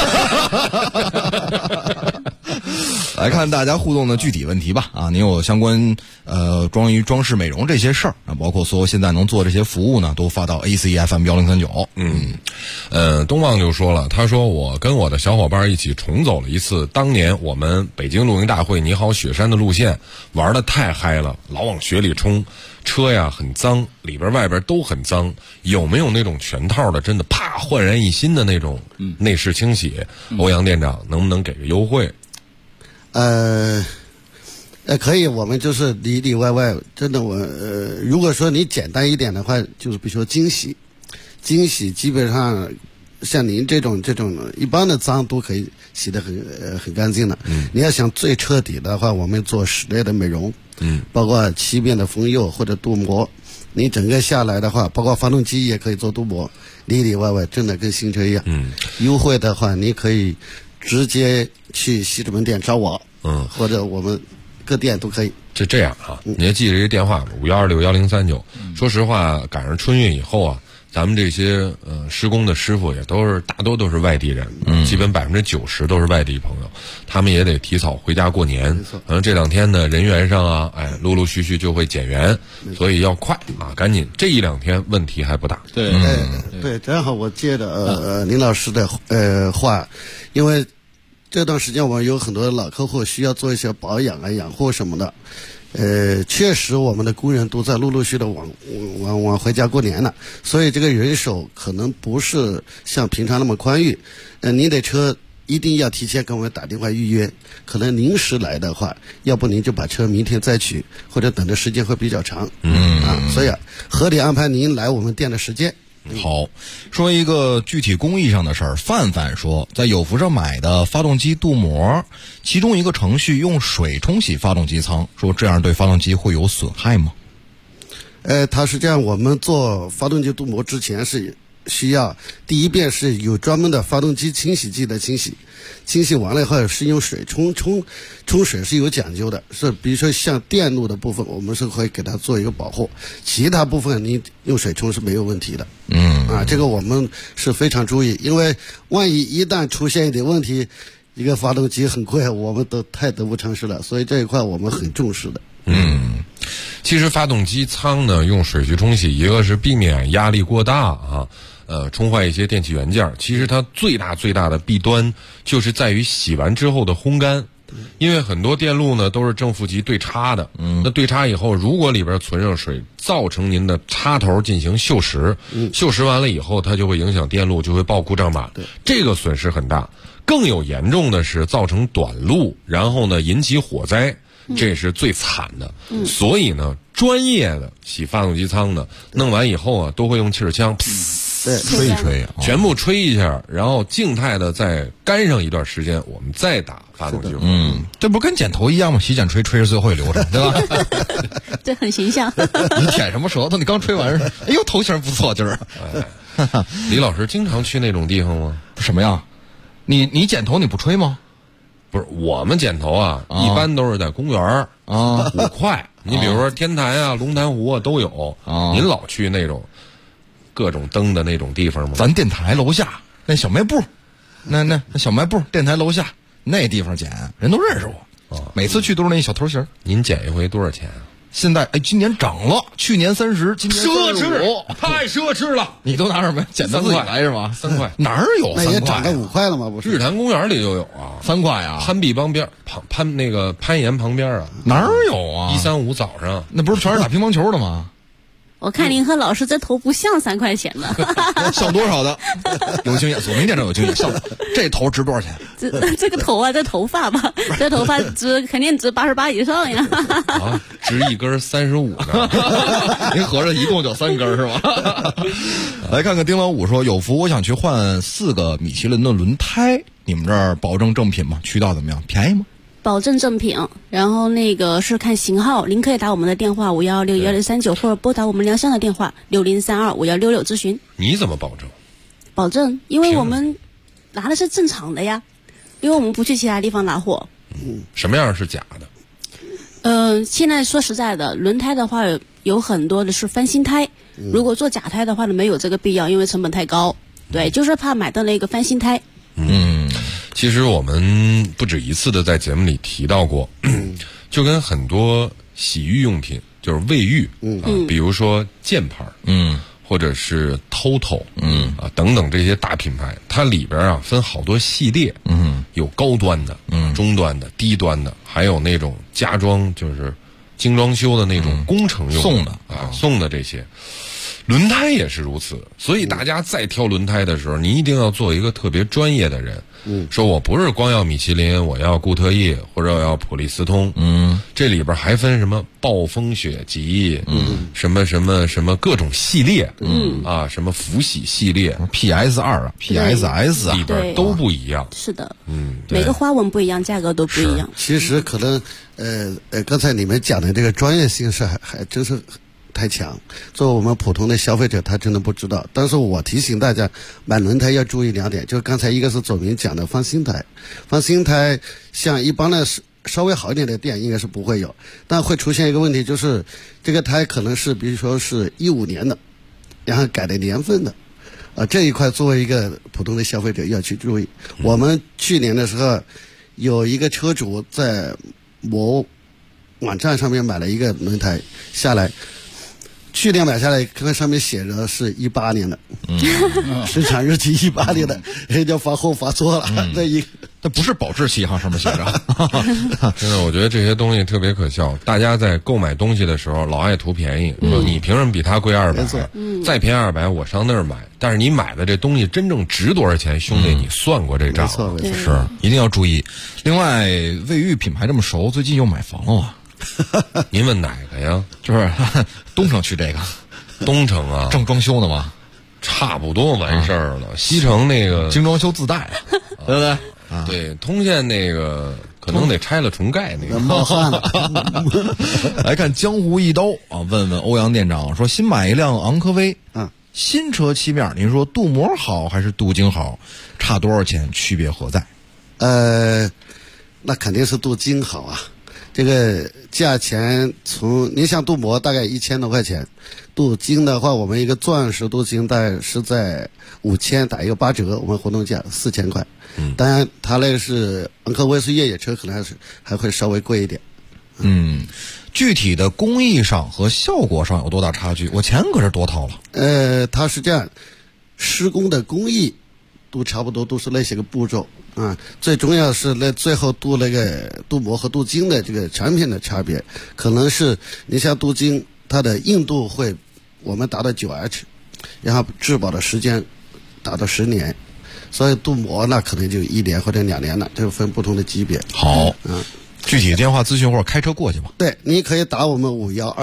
来看大家互动的具体问题吧。您有相关装饰美容这些事儿包括所有现在能做这些服务呢，都发到 ACFM 1039。 东旺就说了，他说我跟我的小伙伴一起重走了一次当年我们北京露营大会你好雪山的路线，玩得太嗨了，老往雪里冲，车呀很脏，里边外边都很脏，有没有那种全套的真的啪焕然一新的那种内饰清洗？欧阳店长能不能给个优惠？ 可以，我们就是里里外外，真的如果说你简单一点的话，就是比如说惊喜基本上像您这种一般的脏都可以洗得很干净的。你要想最彻底的话，我们做室内的美容，包括漆面的封釉或者镀膜，你整个下来的话，包括发动机也可以做镀膜，里里外外真的跟新车一样。优惠的话，你可以直接去西直门店找我，或者我们各店都可以。 这样啊，你要记着这电话51261039。说实话，赶上春运以后啊，咱们这些施工的师傅也大多都是外地人，基本90%都是外地朋友，他们也得提早回家过年。这2天呢，人员上啊，陆陆续续就会减员，所以要快啊，赶紧。这1-2天问题还不大。 对，正好我接着林老师的话，因为这段时间我们有很多老客户需要做一些保养啊、养护什么的。确实我们的工人都在陆陆续的往回家过年了，所以这个人手可能不是像平常那么宽裕。你的车一定要提前跟我们打电话预约，可能临时来的话，要不您就把车明天再取，或者等的时间会比较长。所以合理安排您来我们店的时间。 好，说一个具体工艺上的事儿。范范说，在有福上买的发动机镀膜，其中一个程序用水冲洗发动机舱，说这样对发动机会有损害吗？ 它是这样，我们做发动机镀膜之前是需要第一遍是有专门的发动机清洗剂的清洗，清洗完了以后是用水冲水是有讲究的，是比如说像电路的部分我们是会给它做一个保护，其他部分你用水冲是没有问题的。这个我们是非常注意，因为万一一旦出现一点问题，一个发动机很贵，我们都太得不偿失了，所以这一块我们很重视的。 其实发动机舱呢，用水去冲洗，一个是避免压力过大啊，冲坏一些电气元件。其实它最大的弊端就是在于洗完之后的烘干，因为很多电路呢都是正负极对插的，那对插以后，如果里边存上水，造成您的插头进行锈蚀，锈蚀完了以后，它就会影响电路，就会报故障码，这个损失很大。更有严重的是造成短路，然后呢引起火灾。这是最惨的，所以呢，专业的洗发动机舱的，弄完以后啊，都会用气儿枪， 吹一吹， 全部吹一下，然后静态的再干上一段时间，我们再打发动机。 这不跟剪头一样吗？洗剪吹，吹是最后一流程，对吧？ 这很形象。 你舔什么舌头？你刚吹完，哎呦，头型不错，今儿。 李老师经常去那种地方吗？ 什么呀？你剪头你不吹吗？ 不是，我们剪头啊，一般都是在公园啊，5块。你比如说天坛啊、龙潭湖啊都有。您老去那种各种灯的那种地方吗？ 咱电台楼下那小卖部，那小卖部电台楼下那地方剪，人都认识我。每次去都是那小头型。 您剪一回多少钱啊？ 现在今年涨了，去年30，今年奢侈，太奢侈了。 你都拿什么剪到自己来是吗 ？3块， 哪儿有3块？ 那也涨到5块了吗？不是， 日坛公园里就有啊 ，3块啊。 攀壁旁边，那个攀岩旁边啊， 哪儿有啊 ？135早上， 那不是全是打乒乓球的吗？ 我看您和老师这头不像3块钱的， 像多少的？有经验，左明店长有经验，像这头值多少钱？ 这个头啊，这头发吧，这头发肯定值88以上呀。 啊，值一根35呢。 您合着一共就3根是吧？来看看丁老五说，有福，我想去换4个米其林的轮胎，你们这儿保证正品吗？渠道怎么样？便宜吗？ 保证正品，然后那个是看型号，您可以打我们的电话516-1039，或者拨打我们良乡的电话6032-5166咨询。 你怎么保证？ 保证，因为我们拿的是正常的呀，因为我们不去其他地方拿货。 什么样是假的？ 现在说实在的，轮胎的话有很多的是翻新胎，如果做假胎的话呢，没有这个必要，因为成本太高。对，就是怕买到那个翻新胎。 其实我们不止一次的在节目里提到过，就跟很多洗浴用品，就是卫浴，比如说箭牌，或者是 TOTO，等等这些大品牌，它里边啊分好多系列，有高端的，中端的，低端的，还有那种家装，就是精装修的那种工程用送的这些。轮胎也是如此，所以大家在挑轮胎的时候，你一定要做一个特别专业的人。说我不是光要米其林，我要固特异或者我要普利司通。这里边还分什么暴风雪级，什么各种系列，什么福喜系列 ，PS2 啊 ，PSS 啊， 里边都不一样。 是的，每个花纹不一样，价格都不一样。 其实可能，刚才你们讲的这个专业性是还真是太强，作为我们普通的消费者，他真的不知道。但是我提醒大家，买轮胎要注意2点，就刚才一个是左明讲的翻新胎，翻新胎像一般的稍微好一点的店应该是不会有，但会出现一个问题，就是这个胎可能是比如说是15年的，然后改的年份的，这一块作为一个普通的消费者要去注意。我们去年的时候有一个车主在某网站上面买了一个轮胎下来，去年买下来，看看上面写着是18年的，生产日期18年的，人家发货发错了， 它不是保质期上面写着。 真的，我觉得这些东西特别可笑。大家在购买东西的时候老爱图便宜，说你凭什么比他贵200？再便宜200，我上那儿买。但是你买的这东西真正值多少钱，兄弟，你算过这账？ 是，一定要注意。另外，卫浴品牌这么熟，最近又买房了。 您问哪个呀？ 就是东城区这个， 东城啊， 正装修呢吗？ 差不多完事儿了。西城那个精装修自带，对不对？ 对，通县那个可能得拆了重盖那个。 冒汗了。 来看江湖一刀啊，问问欧阳店长说，新买一辆昂科威，新车漆面，您说镀膜好还是镀金好？差多少钱？区别何在？ 那肯定是镀金好啊。这个价钱您像镀膜大概1000多块钱，镀金的话，我们一个钻石镀金大概是在5000，打一个8折，我们活动价4000块。当然，它那个是昂科威是越野车，可能还会稍微贵一点。 具体的工艺上和效果上有多大差距？我钱可是多掏了。 它是这样，施工的工艺都差不多，都是那些个步骤啊。最重要是那最后镀那个镀膜和镀金的这个产品的差别，可能是你像镀金，它的硬度会我们达到9H， 然后质保的时间达到10年，所以镀膜那可能就1年或者2年了，就分不同的级别。 好，具体电话咨询或者开车过去吧。 对，你可以打我们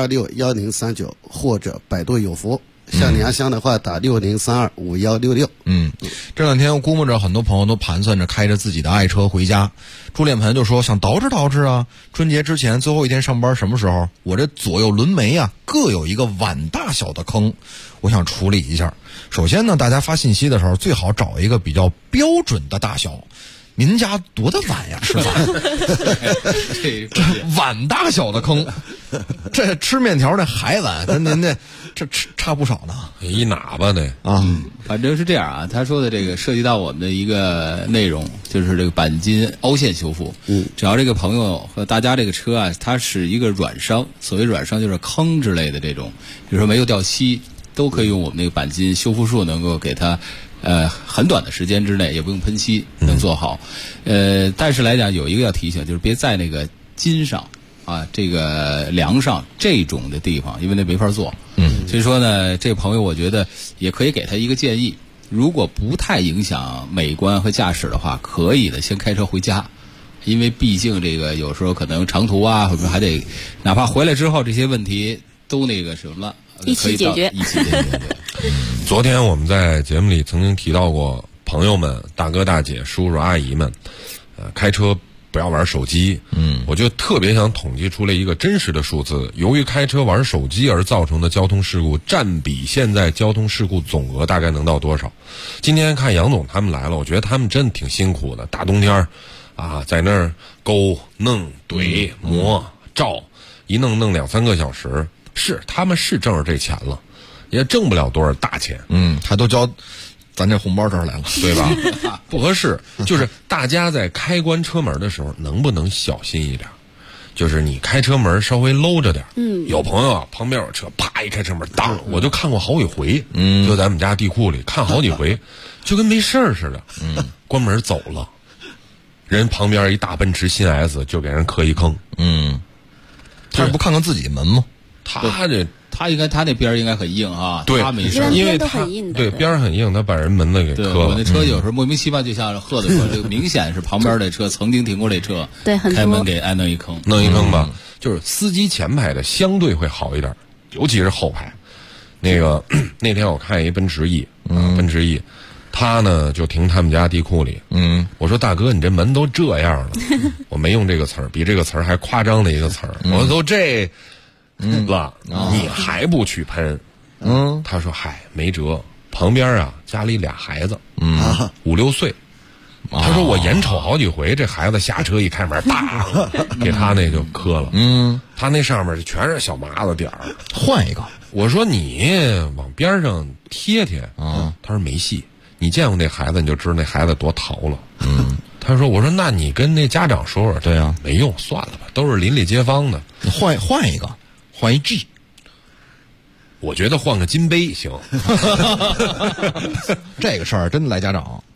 51261039或者百度有福。像良乡的话，打60325166。 这两天我估摸着很多朋友都盘算着开着自己的爱车回家。朱脸盆就说想捯饬啊，春节之前最后一天上班什么时候？我这左右轮眉啊各有一个碗大小的坑，我想处理一下。首先呢，大家发信息的时候最好找一个比较标准的大小。您家多大碗呀？是吧？这碗大小的坑，这吃面条那海碗跟您这差不少呢， 一喇叭的啊。 反正是这样啊，他说的这个涉及到我们的一个内容，就是这个钣金凹陷修复。只要这个朋友和大家这个车啊，它是一个软伤，所谓软伤就是坑之类的这种，比如说没有掉漆，都可以用我们那个钣金修复术能够给它。很短的时间之内也不用喷漆能做好，但是来讲有一个要提醒，就是别在那个筋上啊，这个梁上这种的地方，因为那没法做。所以说呢，这个朋友我觉得也可以给他一个建议，如果不太影响美观和驾驶的话，可以的先开车回家，因为毕竟这个有时候可能长途啊，或者还得哪怕回来之后这些问题都那个什么了， 一起解决。 昨天我们在节目里曾经提到过，朋友们、大哥大姐、叔叔阿姨们，开车不要玩手机。我就特别想统计出来一个真实的数字，由于开车玩手机而造成的交通事故占比现在交通事故总额大概能到多少？今天看杨总他们来了，我觉得他们真的挺辛苦的，大冬天啊，在那儿勾、弄、怼、磨、照，一弄2-3个小时，他们是挣着这钱了。也挣不了多少大钱， 他都交咱这红包这儿来了， 对吧？不合适。就是大家在开关车门的时候，能不能小心一点？就是你开车门稍微搂着点。有朋友啊，旁边有车，啪一开车门，当，我就看过好几回。就咱们家地库里看好几回，就跟没事儿似的。关门走了，人旁边一大奔驰新 S 就给人磕一坑。 他不看看自己门吗？ 他应该他那边应该很硬啊， 对， 他没事， 因为他对边很硬，他把人门子给磕了。 我那车有时候莫名其妙，就像贺子说，这个明显是旁边的车曾经停过这车， 对， 开门给挨弄一坑吧。就是司机前排的相对会好一点，尤其是后排。那天我看一奔驰 E， 奔驰 E， 他呢就停他们家地库里。我说大哥，你这门都这样了，我没用这个词儿，比这个词儿还夸张的一个词儿，我都这。了，你还不去喷？他说嗨，没辙，旁边啊家里俩孩子，5-6岁。他说我眼瞅好几回，这孩子下车一开门，啪，给他那就磕了。他那上面全是小麻子点儿， 换一个。 我说你往边上贴贴啊。他说没戏，你见过那孩子你就知道那孩子多淘了。他说我说那你跟那家长说说。 对啊， 没用，算了吧，都是邻里街坊的， 换一个。换一 G， 我觉得换个金杯行。 这个事儿真的来家长，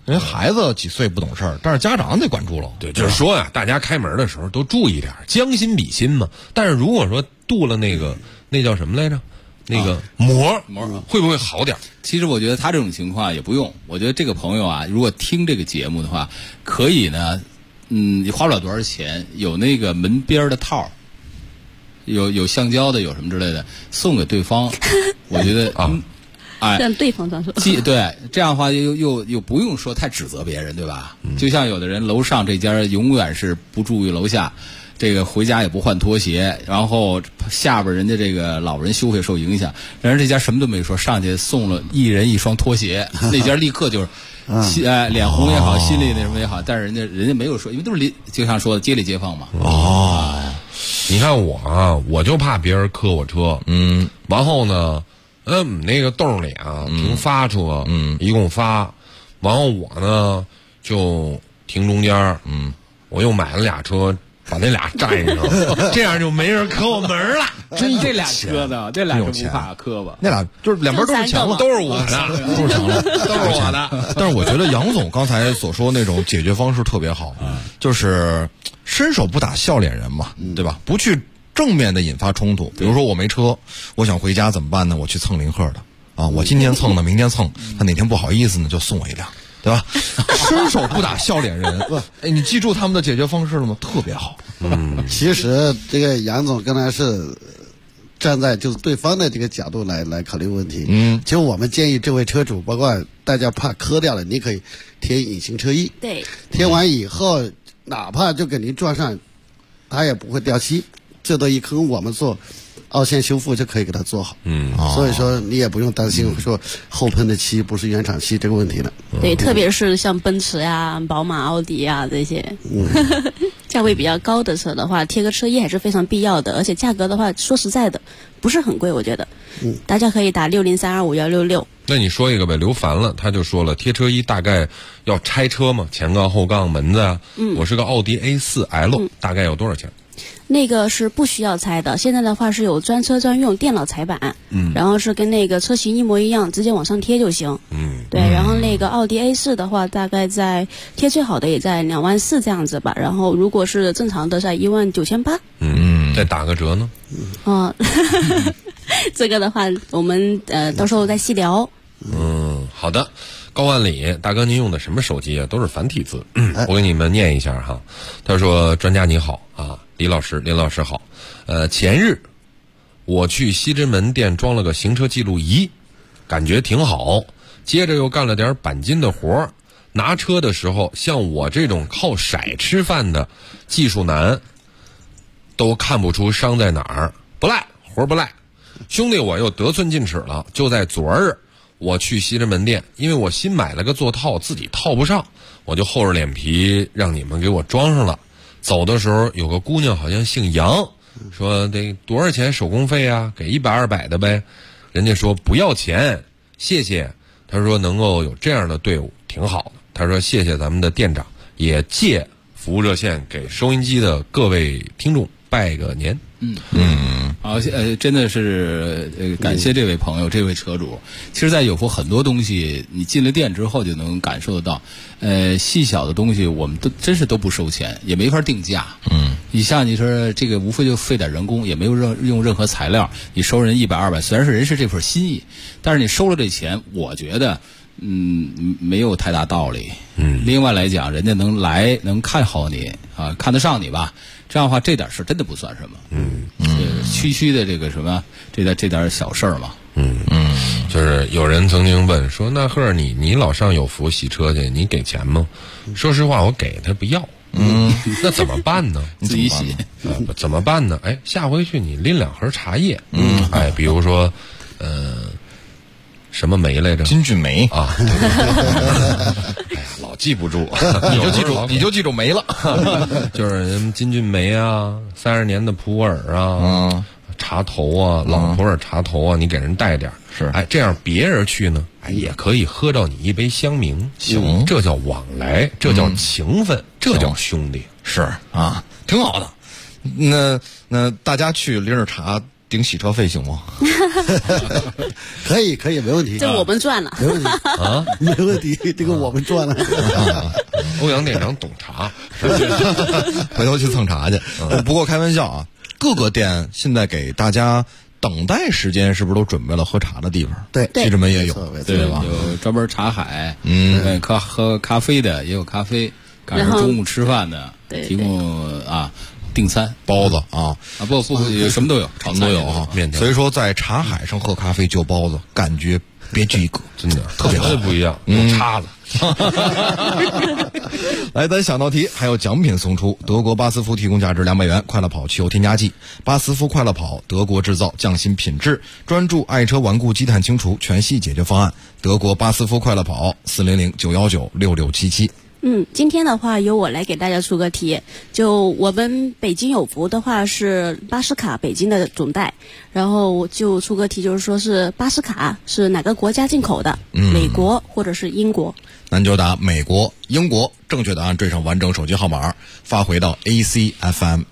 人家孩子几岁不懂事儿，但是家长得管住了。 对，就是说呀，大家开门的时候都注意点，将心比心嘛。但是如果说镀了那叫什么来着？那个膜会不会好点？ 其实我觉得他这种情况也不用。我觉得这个朋友啊，如果听这个节目的话，可以呢，你花不了多少钱，有那个门边的套，有橡胶的，有什么之类的，送给对方。我觉得让对方这样说。 对，这样的话又不用说太指责别人，对吧？就像有的人楼上这家永远是不注意楼下。这个回家也不换拖鞋，然后下边人家这个老人休息受影响，人家这家什么都没说，上去送了一人一双拖鞋，那家立刻就是脸红也好，心里那什么也好，但是人家没有说，因为都是就像说的街里街坊嘛。 你看我啊，我就怕别人磕我车，然后呢，那个兜里啊停发车，一共发，然后我呢就停中间，我又买了俩车。把那俩占上，这样就没人磕我门了。 真这俩磕的，这俩就不怕磕吧？ 那俩就是两边都是墙了， 都是我的， 都是墙了， 都是我的。 但是我觉得杨总刚才所说那种解决方式特别好，就是伸手不打笑脸人嘛，对吧？不去正面的引发冲突。比如说我没车，我想回家怎么办呢？我去蹭林鹤的啊，我今天蹭的，明天蹭，他哪天不好意思呢，就送我一辆。对吧？伸手不打笑脸人。哎，你记住他们的解决方式了吗？特别好。 其实这个杨总刚才是站在就是对方的这个角度来考虑问题。其实我们建议这位车主，包括大家怕磕掉了，你可以贴隐形车衣。 对。 贴完以后，哪怕就给您撞上，它也不会掉漆，最多一坑我们做凹陷修复就可以给它做好。所以说你也不用担心说后喷的漆不是原厂漆这个问题了。 对，特别是像奔驰呀、宝马、奥迪呀这些，价位比较高的车的话，贴个车衣还是非常必要的。而且价格的话，说实在的，不是很贵，我觉得。大家可以打60325166。 那你说一个呗，刘凡了，他就说了，贴车衣大概要拆车嘛，前杠、后杠、门子啊。我是个奥迪 A4L，大概要多少钱？ 那个是不需要拆的，现在的话是有专车专用电脑裁板，然后是跟那个车型一模一样，直接往上贴就行。对，然后那个奥迪 A4 的话，大概在贴最好的也在24000这样子吧，然后如果是正常的在19800。 再打个折呢？ 这个的话我们到时候再细聊。 好的。高万里大哥，您用的什么手机啊？都是繁体字。我给你们念一下哈。他说：“专家你好啊，林老师好。前日我去西直门店装了个行车记录仪，感觉挺好。接着又干了点钣金的活儿。拿车的时候，像我这种靠色吃饭的技术男，都看不出伤在哪儿，不赖，活不赖。兄弟，我又得寸进尺了，就在昨日。”我去西直门店，因为我新买了个座套，自己套不上，我就厚着脸皮让你们给我装上了。走的时候有个姑娘好像姓杨，说得多少钱手工费啊？给100、200的呗。人家说不要钱，谢谢。他说能够有这样的队伍挺好的。他说谢谢咱们的店长，也借服务热线给收音机的各位听众拜个年。 好，真的是感谢这位朋友，这位车主。其实，在有福很多东西，你进了店之后就能感受得到。细小的东西我们都真是都不收钱，也没法定价。你像你说这个，无非就费点人工，也没有用任何材料，你收人100、200，虽然是人是这份心意，但是你收了这钱，我觉得没有太大道理。另外来讲，人家能来能看好你啊，看得上你吧。这样的话，这点事真的不算什么。区的这个什么，这点小事儿嘛。 就是有人曾经问说，那赫你老上有福洗车去，你给钱吗？说实话，我给他不要。那怎么办呢？ 自己洗。 怎么办呢？哎，下回去你拎2盒茶叶。哎，比如说，什么酶来着？ 金骏眉啊。哎呀，老记不住， 你就记住酶了。 就是什么金骏眉啊，30年的普洱啊，茶头啊，老普洱茶头啊，你给人带点是。 哎，这样别人去呢，哎，也可以喝到你一杯香茗。行，这叫往来，这叫情分，这叫兄弟。 是啊，挺好的。那大家去拎着茶顶洗车费行吗？ 可以，没问题。 这我们赚了， 没问题啊，没问题，这个我们赚了。 欧阳店长懂茶， 回头去蹭茶去。不过开玩笑啊，各个店现在给大家等待时间是不是都准备了喝茶的地方？ 对， 西直门也有， 对吧？ 有专门茶海，喝咖啡的也有咖啡，赶上中午吃饭的提供啊。订餐包子啊不什么都有， 什么都有哈。所以说在茶海上喝咖啡就包子，感觉别具一格， 真的特别好， 不一样，有叉子。 来，咱想到题，还有奖品送出。德国巴斯夫提供价值200元快乐跑汽油添加剂，巴斯夫快乐跑，德国制造，匠心品质，专注爱车顽固积碳清除全系解决方案。德国巴斯夫快乐跑，400-919-6677。 今天的话由我来给大家出个题，就我们北京有福的话是巴士卡北京的总代，然后就出个题，就是说是巴士卡是哪个国家进口的？美国或者是英国？ 那你就打美国、英国，正确答案缀上完整手机号码，发回到 ACFM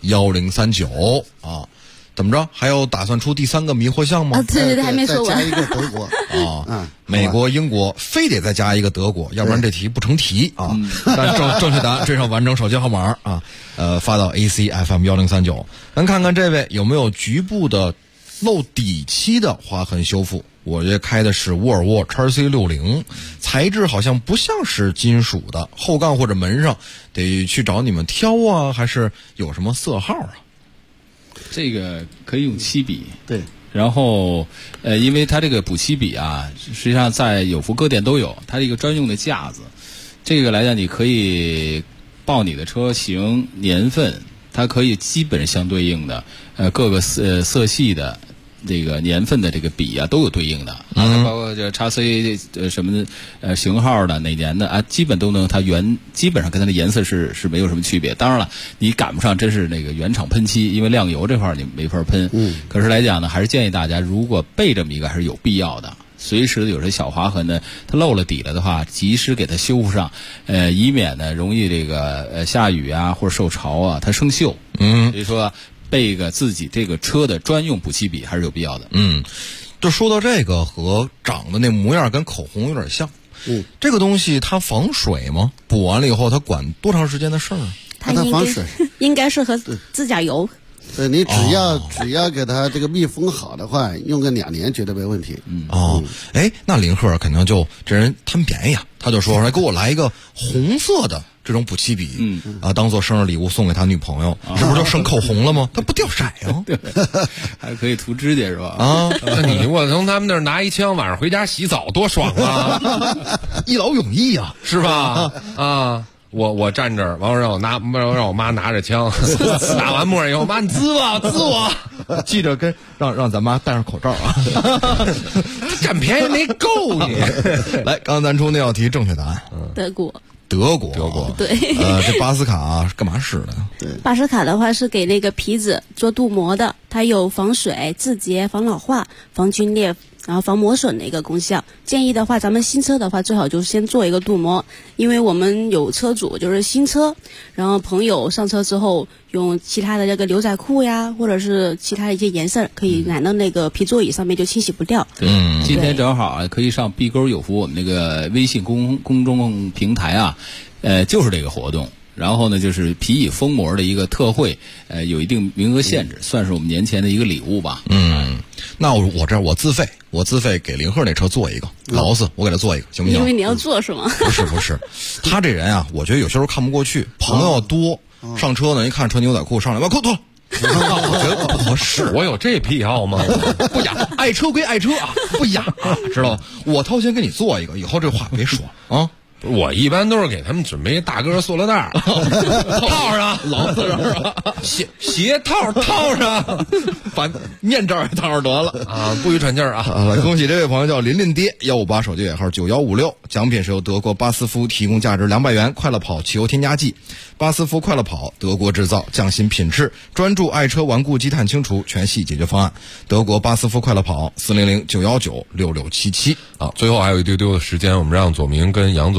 1039啊。怎么着？还有打算出第3个迷惑项吗？ 对，还没说完。 再加一个德国美国、英国，非得再加一个德国，要不然这题不成题啊。但正确答案缀上完整手机号码啊，发到 ACFM 1039。咱看看这位有没有局部的漏底漆的划痕修复。我这开的是沃尔沃 XC60，材质好像不像是金属的，后杠或者门上得去找你们挑啊，还是有什么色号啊？ 这个可以用漆笔， 对。 然后，因为它这个补漆笔啊，实际上在有福各店都有，它是一个专用的架子。这个来讲，你可以报你的车型、年份，它可以基本相对应的，各个色系的。这个年份的这个笔啊都有对应的啊，包括这 XC 什么的型号的哪年的啊，基本都能基本上跟它的颜色是没有什么区别。当然了，你赶不上真是那个原厂喷漆，因为亮油这块你没法喷。可是来讲呢，还是建议大家如果备这么一个还是有必要的。随时有些小划痕呢，它漏了底了的话，及时给它修复上，以免呢容易这个下雨啊或者受潮啊它生锈。所以说。备一个自己这个车的专用补漆笔还是有必要的。 就说到这个和长的那模样跟口红有点像。这个东西它防水吗？补完了以后它管多长时间的事儿？ 它防水， 应该是和指甲油。 对，你只要给它这个密封好的话，用个2年绝对没问题。 那林鹤肯定就这人贪便宜啊，他就说给我来一个红色的这种补漆笔，当做生日礼物送给他女朋友，是不是就省口红了吗？它不掉色啊， 对，还可以涂指甲是吧？ 那你我从他们那儿拿一枪，晚上回家洗澡多爽啊！ 一劳永逸啊， 是吧？我站这儿，完了让我妈拿着枪，打完沫以后，妈你滋我， 记着让咱妈戴上口罩啊， 占便宜没够你。 来，刚才咱出那道题正确答案， 德国。 对，这巴斯卡干嘛使的？ 对， 巴斯卡的话是给那个皮子做镀膜的，它有防水、自洁、防老化、防皲裂，然后防磨损的一个功效。建议的话，咱们新车的话最好就先做一个镀膜，因为我们有车主就是新车，然后朋友上车之后用其他的这个牛仔裤呀，或者是其他的一些颜色可以染到那个皮座椅上面，就清洗不掉。 今天正好可以上碧沟有福我们那个微信公众平台啊，就是这个活动。然后呢，就是皮椅封膜的一个特惠，有一定名额限制，算是我们年前的一个礼物吧。 那我自费给林鹤那车做一个劳斯，我给他做一个，行不行？ 因为你要做是吗？ 不是，他这人啊，我觉得有些时候看不过去，朋友多，上车呢一看穿牛仔裤上来，把裤脱了。我觉得不合适， 我有这癖好吗？ 不雅，爱车归爱车啊，不雅啊，知道吧？我掏钱给你做一个，以后这话别说啊。 我一般都是给他们准备大个塑料袋套上， 劳斯上鞋套套上， 把面罩也套上得了啊！不许喘气儿啊！ 恭喜这位朋友叫琳琳爹158，手机尾号9156，奖品是由德国巴斯夫提供价值200元快乐跑汽油添加剂。巴斯夫快乐跑，德国制造，匠心品质，专注爱车顽固积碳清除全系解决方案。德国巴斯夫快乐跑，400-919-6677。 最后还有一丢丢的时间，我们让左明跟杨总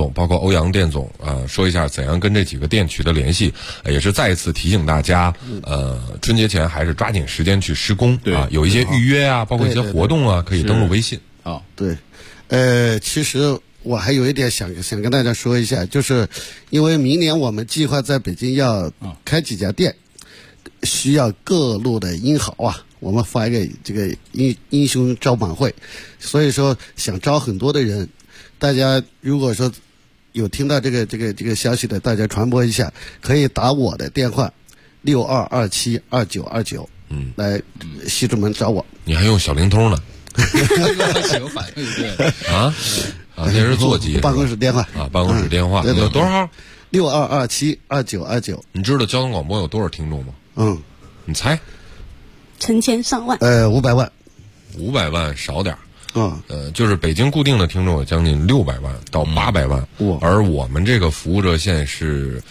总，包括欧阳店总说一下怎样跟这几个店取得联系，也是再一次提醒大家，春节前还是抓紧时间去施工啊，有一些预约啊，包括一些活动啊，可以登录微信啊。对，其实我还有一点想跟大家说一下，就是因为明年我们计划在北京要开几家店，需要各路的英豪啊。我们发一个这个英雄招满会，所以说想招很多的人。大家如果说有听到这个消息的，大家传播一下，可以打我的电话62272929，来西直门找我。 你还用小灵通呢？ 有反应对那是座机办公室电话啊，办公室电话有多少 ？62272929。 你知道交通广播有多少听众吗？你猜？ 成千上万。 500万。 500万少点就是北京固定的听众有将近600万到800万，而我们这个服务热线是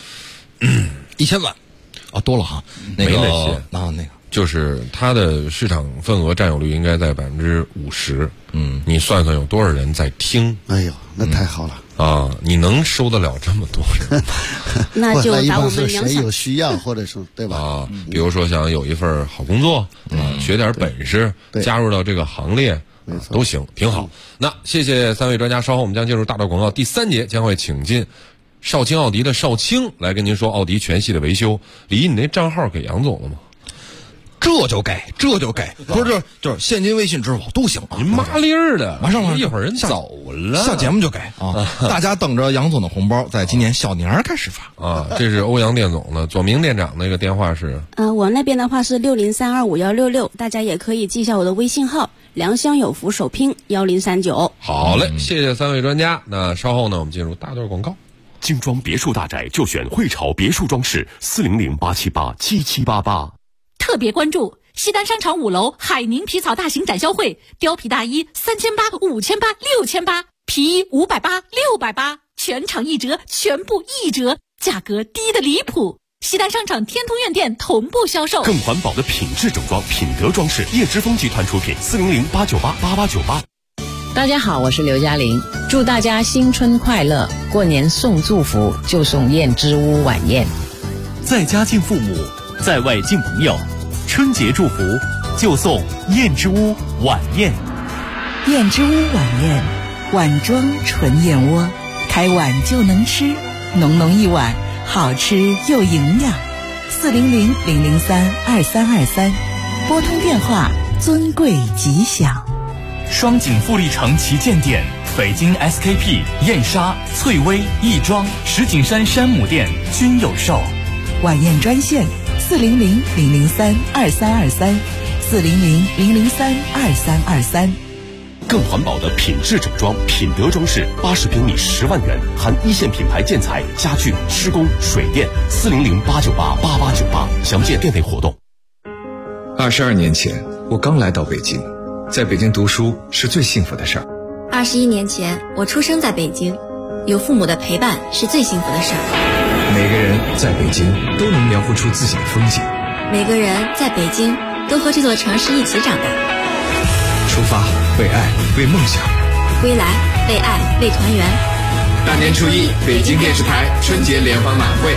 1000万，多了哈， 没那些那个就是它的市场份额占有率应该在50%，你算算有多少人在听？ 哎呦，那太好了啊！你能收得了这么多人？ 那就打我们谁有需要，或者是对吧？ 比如说想有一份好工作学点本事，加入到这个行列。都行，挺好。那谢谢3位专家，稍后我们将进入大段广告。第3节将会请进少卿奥迪的少卿来跟您说奥迪全系的维修。李，你那账号给杨总了吗？ 这就给，不是就是现金、微信、支付宝都行啊。 您麻利儿的， 马上一会儿人走了， 下节目就给啊！大家等着杨总的红包，在今年小年开始发啊！这是欧阳店总的，左明店长那个电话是我那边的话是60325166，大家也可以记一下我的微信号。良乡有福首拼1039。 好嘞，谢谢3位专家。那稍后呢，我们进入大段广告。 精装别墅大宅就选汇潮别墅装饰，400-878-7788。 特别关注西单商场5楼海宁皮草大型展销会，貂皮大衣3800、5800、6800，皮衣580、680，全场1折，全部1折，价格低得离谱。西单商场天通苑店同步销售。 更环保的品质整装，品德装饰，叶之峰集团出品，400-898-8898。 大家好，我是刘嘉玲，祝大家新春快乐！过年送祝福就送燕之屋晚宴。 在家敬父母，在外敬朋友，春节祝福就送燕之屋晚宴。 燕之屋晚宴，碗装纯燕窝，开碗就能吃，浓浓一碗，好吃又营养。400-003-2323，拨通电话，尊贵吉祥。 双井富力城旗舰店、北京 SKP、燕莎、翠微、亦庄、石景山山姆店均有售。 晚宴专线400-003-2323，400-003-2323。 更环保的品质整装，品德装饰，80平米10万元，含1线品牌建材、家具、施工、水电。400-898-8898，详见店内活动。 22年前，我刚来到北京，在北京读书是最幸福的事儿。 21年前，我出生在北京，有父母的陪伴是最幸福的事儿。 每个人在北京都能描绘出自己的风景， 每个人在北京都和这座城市一起长大。 出发，为爱，为梦想； 归来，为爱，为团圆。 大年初一，北京电视台春节联欢晚会。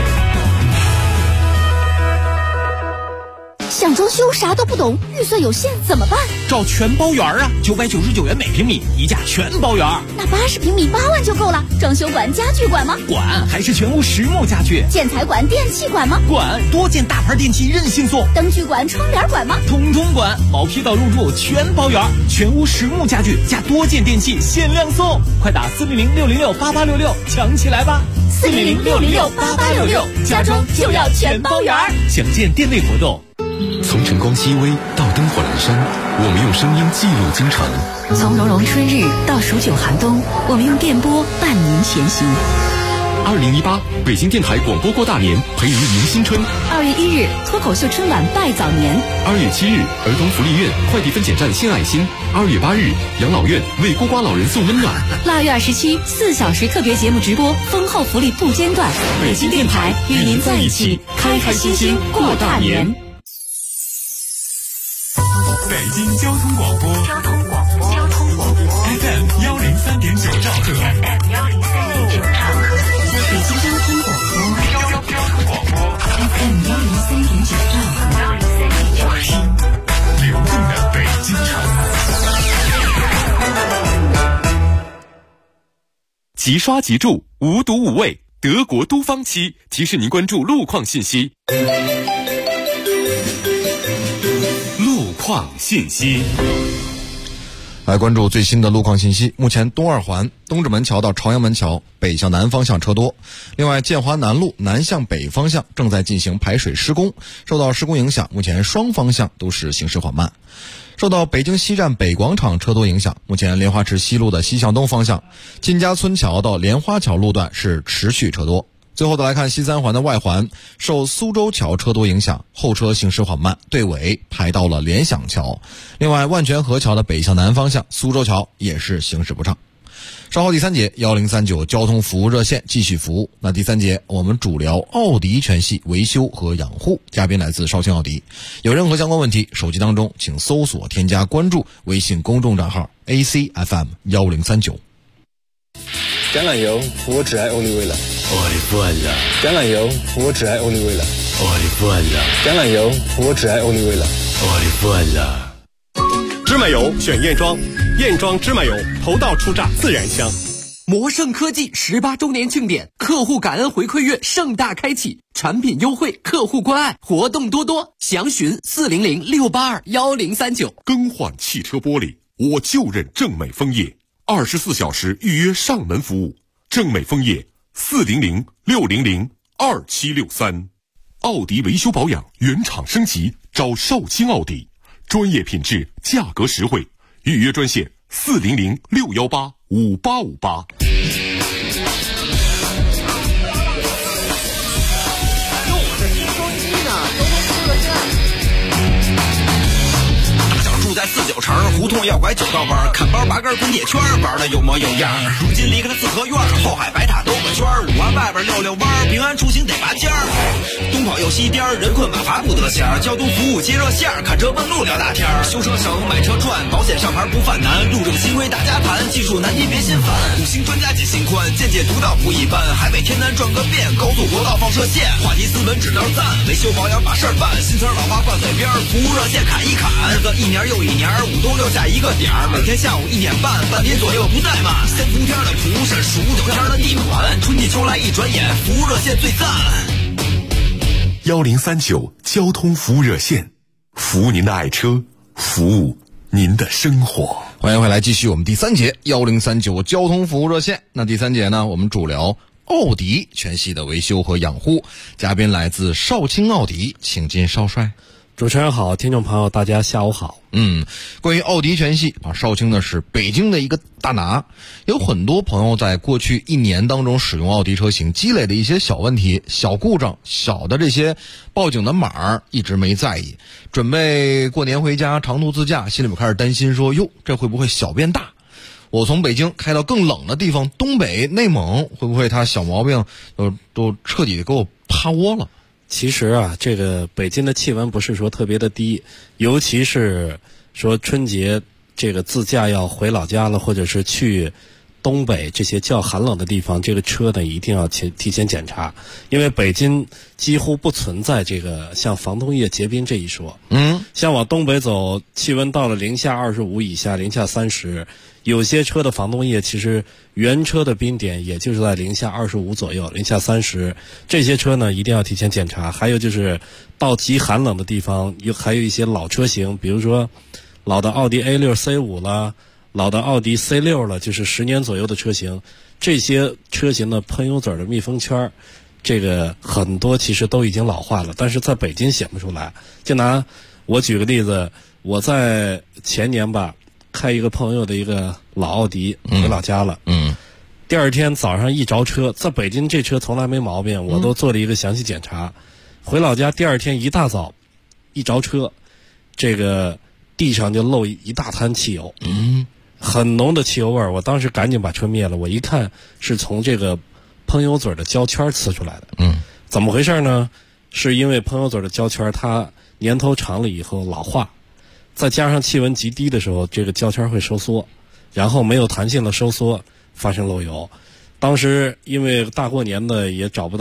想装修啥都不懂，预算有限怎么办？ 找全包园啊，999元每平米，一价全包园。 那80平米8万就够了。装修管、家具管吗？ 管，还是全屋实木家具。 建材管、电器管吗？ 管，多件大牌电器任性送。 灯具管、窗帘管吗？ 通通管，毛坯到入住全包园，全屋实木家具加多件电器限量送。快打400-606-8866抢起来吧 ！400-606-8866，家装就要全包园。 详见店内活动。 从晨光熹微到灯火阑珊，我们用声音记录京城； 从融融春日到数九寒冬，我们用电波伴您前行。 2018北京电台广播过大年，陪您迎新春。 2月1日脱口秀春晚拜早年。 2月7日儿童福利院快递分拣站献爱心。2月8日养老院为孤寡老人送温暖。 2月27 4小时特别节目直播，丰厚福利不间断。北京电台与您在一起，开开心心过大年。 北京交通广播，FM 103.9兆赫。 品简照， 流动的北京城。即刷即注，无毒无味，德国都方漆提示您关注路况信息。路况信息。 来关注最新的路况信息。目前东二环东直门桥到朝阳门桥北向南方向车多，另外建华南路南向北方向正在进行排水施工，受到施工影响，目前双方向都是行驶缓慢。受到北京西站北广场车多影响，目前莲花池西路的西向东方向金家村桥到莲花桥路段是持续车多。最后再来看西三环的外环，受苏州桥车多影响，后车行驶缓慢，队尾排到了联想桥。另外万泉河桥的北向南方向苏州桥也是行驶不畅。稍后第三节1039交通服务热线继续服务。那第三节我们主聊奥迪全系维修和养护，嘉宾来自绍兴奥迪。有任何相关问题，手机当中请搜索添加关注微信公众账号 ACFM1039。 橄榄油，我只爱欧丽威了。我的不爱了。橄榄油，我只爱欧丽威了。我的不爱了。橄榄油，我只爱欧丽威了。我的不爱了。 芝麻油选燕庄，燕庄芝麻油头道出榨自然香。 魔盛科技18周年庆典，客户感恩回馈月盛大开启，产品优惠，客户关爱，活动多多，详询400-682-1039。 更换汽车玻璃，我就认正美枫叶，24小时预约上门服务。正美枫叶400-600-2763。奥迪维修保养原厂升级，找绍兴奥迪，专业品质，价格实惠。预约专线400-618-5858。 住在49城，胡同要拐9道弯，看包拔根滚铁圈，玩的有模有样。如今离开了四合院，后海白塔兜个圈，5环外边溜溜弯，平安出行得拔尖儿。东跑又西颠，人困马乏不得闲。交通服务接热线，看车问路聊大天。修车省，买车赚，保险上牌不犯难。路政新规大家谈，技术难题别心烦。5星专家解心宽，见解独到不一般。海北天南转个遍，高速国道放射线，话题斯文指标赞，维修保养把事儿办。新词老话挂嘴边，服务热线砍一砍。日子一年又一年，5冬6夏一个点儿，每天下午1点半，半点左右不怠慢。先从天的图是数9天的地暖，春季秋来一转眼，服务热线最赞。 1039交通服务热线，服务您的爱车，服务您的生活。 欢迎回来，继续我们第三节1039交通服务热线。那第三节呢，我们主聊奥迪全系的维修和养护，嘉宾来自绍兴奥迪，请进少帅。 主持人好，听众朋友大家下午好。 关于奥迪全系绍兴呢是北京的一个大拿，有很多朋友在过去1年当中使用奥迪车型积累的一些小问题、小故障、小的这些报警的码一直没在意，准备过年回家长途自驾，心里面开始担心说，哟，这会不会小变大？我从北京开到更冷的地方，东北、内蒙，会不会它小毛病都彻底给我趴窝了？ 其实啊，这个北京的气温不是说特别的低，尤其是说春节这个自驾要回老家了，或者是去东北这些较寒冷的地方，这个车呢一定要提前检查，因为北京几乎不存在这个像防冻液结冰这一说。像往东北走，气温到了-25以下，-30，有些车的防冻液其实原车的冰点也就是在-25左右，-30，这些车呢一定要提前检查。还有就是到极寒冷的地方，还有一些老车型，比如说老的奥迪 A6、C5 啦，老的奥迪 C6 了，就是10年左右的车型，这些车型的喷油嘴的密封圈，这个很多其实都已经老化了，但是在北京显不出来。就拿我举个例子，我在前年吧开一个朋友的一个老奥迪回老家了，第二天早上一着车，在北京这车从来没毛病，我都做了一个详细检查。回老家第二天一大早一着车，这个地上就漏一大滩汽油，很浓的汽油味儿。我当时赶紧把车灭了，我一看是从这个喷油嘴的胶圈呲出来的。怎么回事呢？是因为喷油嘴的胶圈它年头长了以后老化，再加上气温极低的时候，这个胶圈会收缩，然后没有弹性的收缩，发生漏油。当时因为大过年的也找不到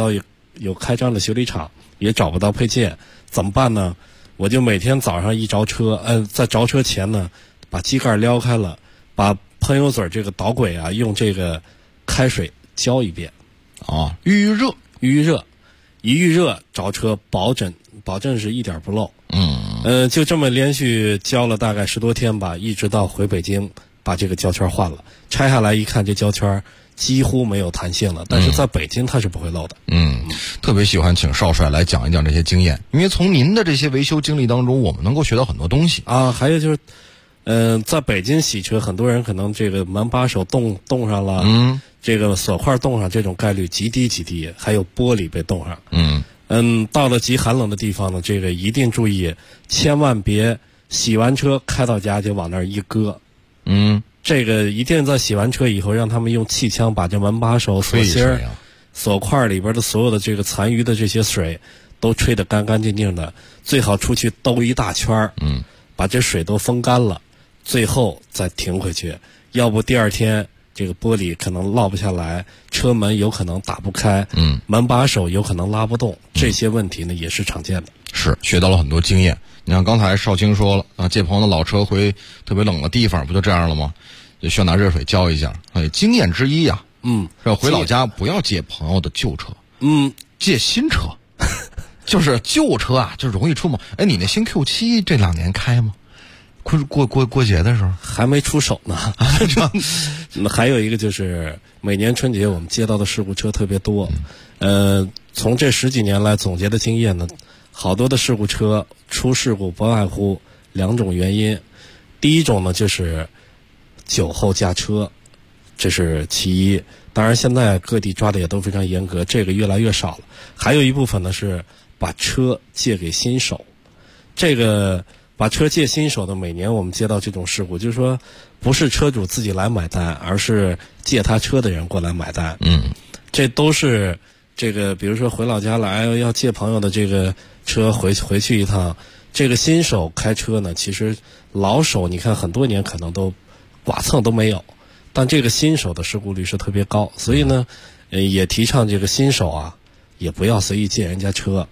有开张的修理厂，也找不到配件，怎么办呢？我就每天早上一着车，在着车前呢，把机盖撩开了，把喷油嘴这个导轨啊，用这个开水浇一遍， 预热，一预热着车保证是一点不漏。就这么连续浇了大概10多天吧，一直到回北京把这个胶圈换了，拆下来一看，这胶圈几乎没有弹性了，但是在北京它是不会漏的。 特别喜欢请少帅来讲一讲这些经验，因为从您的这些维修经历当中，我们能够学到很多东西啊。还有就是在北京洗车，很多人可能这个门把手冻上了，这个锁块冻上，这种概率极低，还有玻璃被冻上。到了极寒冷的地方呢，这个一定注意，千万别洗完车开到家就往那儿一搁。这个一定在洗完车以后，让他们用气枪把这门把手、锁芯、锁块里边的所有的这个残余的这些水都吹得干干净净的，最好出去兜一大圈，把这水都风干了，最后再停回去，要不第二天这个玻璃可能落不下来，车门有可能打不开，门把手有可能拉不动，这些问题呢也是常见的。 是学到了很多经验。你看刚才少卿说了啊，借朋友的老车回特别冷的地方，不就这样了吗？就需要拿热水浇一下。经验之一呀，要回老家不要借朋友的旧车，借新车，就是旧车啊，就容易出毛。你那新 Q7 这2年开吗？过节的时候还没出手呢。还有一个就是每年春节我们接到的事故车特别多，从这10几年来总结的经验呢，好多的事故车出事故不外乎2种原因。第一种呢就是酒后驾车，这是其一。当然现在各地抓的也都非常严格，这个越来越少了。还有一部分呢是把车借给新手，这个把车借新手的，每年我们接到这种事故，就是说不是车主自己来买单，而是借他车的人过来买单。这都是这个，比如说回老家来要借朋友的这个车回去一趟，这个新手开车呢，其实老手你看很多年可能都剐蹭都没有，但这个新手的事故率是特别高，所以呢，也提倡这个新手啊，也不要随意借人家车。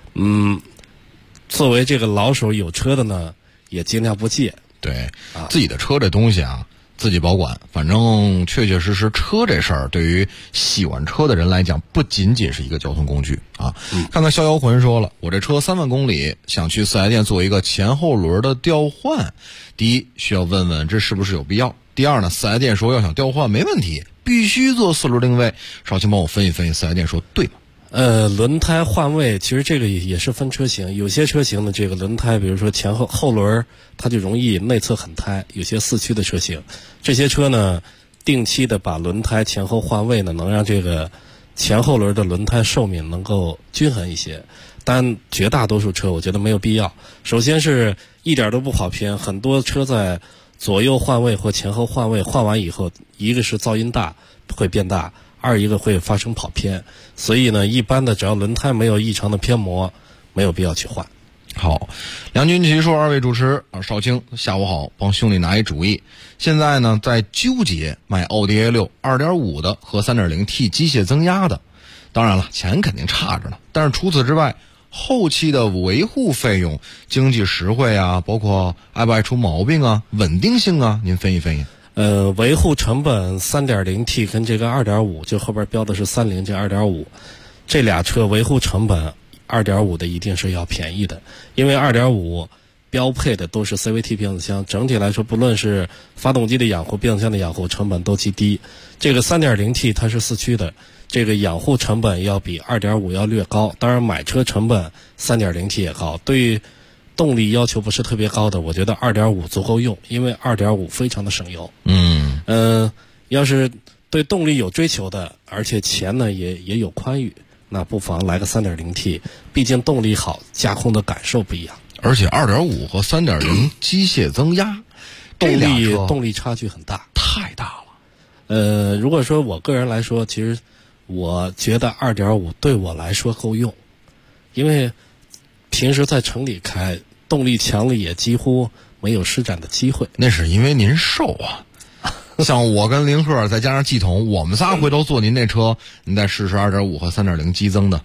作为这个老手有车的呢，也尽量不借。 对，自己的车这东西啊，自己保管。反正确实车这事儿，对于喜欢车的人来讲，不仅仅是一个交通工具啊。看看逍遥魂说了，我这车3万公里，想去4S店做一个前后轮的调换。第一，需要问问这是不是有必要。第二呢，4S店说要想调换没问题，必须做4轮定位。少卿帮我分析4S店说对吗？ 轮胎换位其实这个也是分车型，有些车型的这个轮胎，比如说前后轮它就容易内侧很胎，有些4驱的车型，这些车呢定期的把轮胎前后换位呢，能让这个前后轮的轮胎寿命能够均衡一些。但绝大多数车我觉得没有必要。首先是一点都不跑偏，很多车在左右换位或前后换位换完以后，一个是噪音大会变大，二一个会发生跑偏，所以呢，一般的只要轮胎没有异常的偏磨，没有必要去换。 好，梁军奇说，2位主持少卿下午好，帮兄弟拿一主意。现在呢，在纠结买奥迪 A6 2.5 的和 3.0T 机械增压的，当然了，钱肯定差着呢，但是除此之外，后期的维护费用、经济实惠啊，包括爱不爱出毛病啊、稳定性啊，您分析。 维护成本 3.0T 跟这个 2.5， 就后边标的是30，这 2.5， 这俩车维护成本 2.5 的一定是要便宜的，因为 2.5 标配的都是 CVT 变速箱，整体来说不论是发动机的养护、变速箱的养护成本都极低。这个 3.0T 它是4驱的，这个养护成本要比 2.5 要略高，当然买车成本 3.0T 也高。对于动力要求不是特别高的，我觉得 2.5 足够用，因为 2.5 非常的省油。要是对动力有追求的，而且钱呢也有宽裕，那不妨来个 3.0T， 毕竟动力好，驾控的感受不一样。 而且 2.5 和 3.0 机械增压， 动力差距很大， 太大了。 如果说我个人来说，其实我觉得 2.5 对我来说够用，因为平时在城里开，动力强了也几乎没有施展的机会。 那是因为您瘦啊。像我跟林鹤再加上季彤，我们仨回头坐您那车，您再试试 2.5 和 3.0 机增的，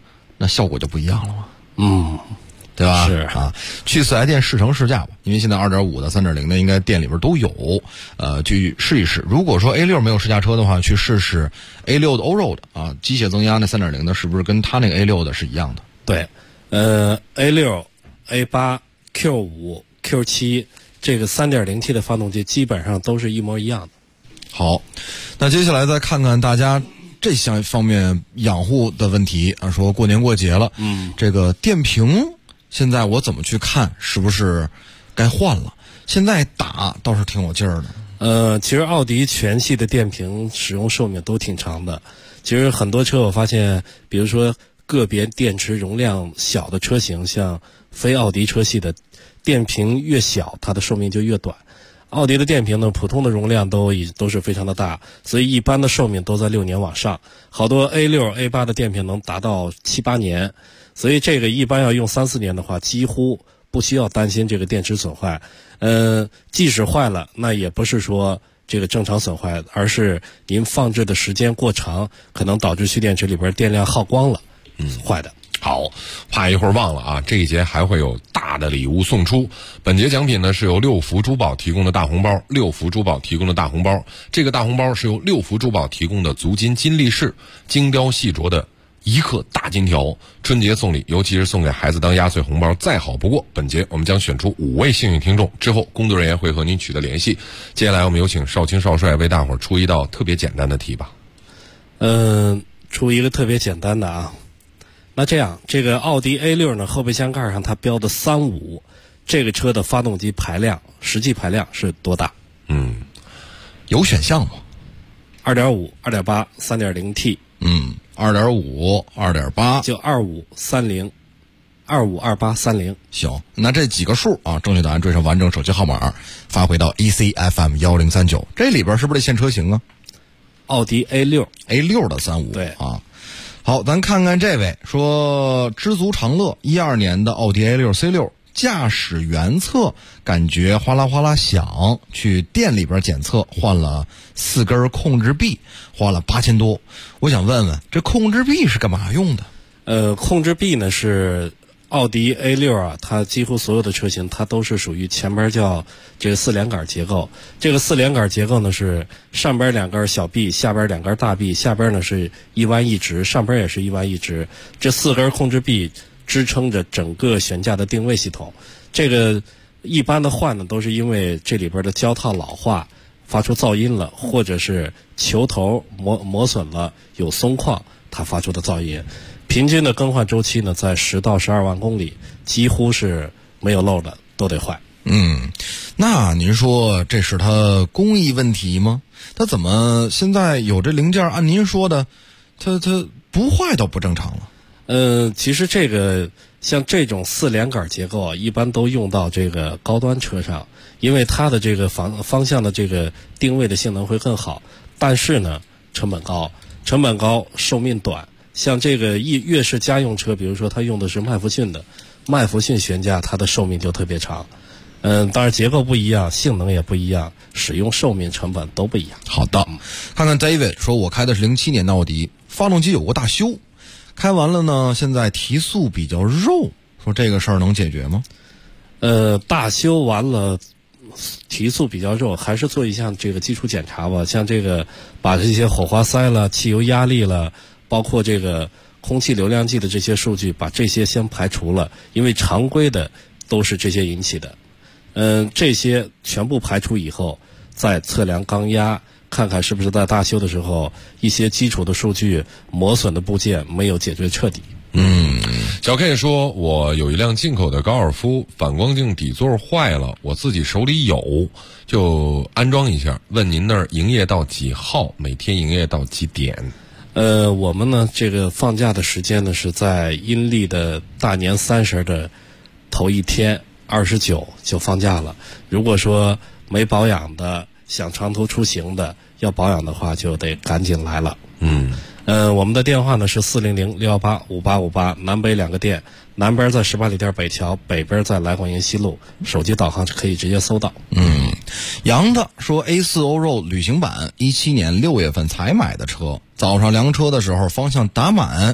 那效果就不一样了嘛。对吧？ 是啊，去4S店试乘试驾吧，因为现在2.5的、3.0的应该店里边都有，去试一试。如果说 A6 没有试驾车的话，去试试 A6 的 Allroad 啊，机械增压那3.0的，是不是跟它那个 A6 的是一样的？ 对，A6、A8、Q5、Q7 这个 3.0T 的发动机基本上都是一模一样的。 好，那接下来再看看大家这项方面养护的问题啊，说过年过节了，这个电瓶。现在我怎么去看是不是该换了？现在打倒是挺有劲儿的。其实奥迪全系的电瓶使用寿命都挺长的。其实很多车我发现，比如说个别电池容量小的车型，像非奥迪车系的电瓶越小，它的寿命就越短。奥迪的电瓶呢，普通的容量都是非常的大，所以一般的寿命都在6年往上。好多 A6、A8 的电瓶能达到7、8年。所以这个一般要用3、4年的话，几乎不需要担心这个电池损坏。即使坏了，那也不是说这个正常损坏，而是您放置的时间过长，可能导致蓄电池里边电量耗光了，坏的。 好，怕一会儿忘了啊！这一节还会有大的礼物送出。本节奖品呢是由六福珠宝提供的大红包，六福珠宝提供的大红包。这个大红包是由六福珠宝提供的足金金力士，精雕细琢的1克大金条，春节送礼，尤其是送给孩子当压岁红包，再好不过。本节我们将选出5位幸运听众，之后工作人员会和您取得联系。接下来我们有请少卿少帅为大伙儿出一道特别简单的题吧。 出一个特别简单的啊。那这样，这个奥迪 A6 呢，后备箱盖上它标的35，这个车的发动机排量，实际排量是多大？ 有选项吗 ？2.5、2.8、3.0T。 2.5、2.8， 就2530、252830。 行，那这几个数啊，正确答案缀上完整手机号码，发回到 ECFM 1039。这里边是不是得限车型啊？ 奥迪 A6 的35。 对啊。好，咱看看这位说，知足常乐，12年的奥迪 A6 C6，驾驶员侧感觉哗啦哗啦响，去店里边检测，换了4根控制臂，花了8000多。我想问问，这控制臂是干嘛用的？ 控制臂呢是奥迪 A6 啊，它几乎所有的车型它都是属于前边叫这个4连杆结构。这个4连杆结构呢是上边2根小臂，下边2根大臂，下边呢是一弯一直，上边也是一弯一直。这4根控制臂支撑着整个悬架的定位系统。这个一般的换呢都是因为这里边的胶套老化发出噪音了，或者是球头磨损了有松旷，它发出的噪音。平均的更换周期呢在10到12万公里，几乎是没有漏的，都得换。 那您说这是它工艺问题吗？它怎么现在有这零件按您说的它不坏倒不正常了？ 其实这个像这种4连杆结构啊，一般都用到这个高端车上，因为它的这个方向的这个定位的性能会更好，但是呢成本高，寿命短。像这个越是家用车，比如说它用的是麦弗逊的，麦弗逊悬架它的寿命就特别长。当然结构不一样，性能也不一样，使用寿命成本都不一样。 好的，看看 David 说，我开的是07年的奥迪，发动机有过大修，开完了呢，现在提速比较肉，说这个事儿能解决吗？ 大修完了提速比较肉，还是做一项这个基础检查吧，像这个把这些火花塞了、汽油压力了，包括这个空气流量计的这些数据，把这些先排除了，因为常规的都是这些引起的。这些全部排除以后，再测量缸压，看看是不是在大修的时候一些基础的数据磨损的部件没有解决彻底。 小 K 说，我有一辆进口的高尔夫，反光镜底座坏了，我自己手里有，就安装一下，问您那儿营业到几号，每天营业到几点？ 我们呢这个放假的时间呢是在阴历的大年30的头一天29就放假了。如果说没保养的，想长途出行的，要保养的话就得赶紧来了。我们的电话呢是400-618-5858，南北2个店，南边在18里店北桥，北边在来广营西路，手机导航是可以直接搜到。 杨的说 A4 Allroad 旅行版，17年6月份才买的车，早上量车的时候方向打满，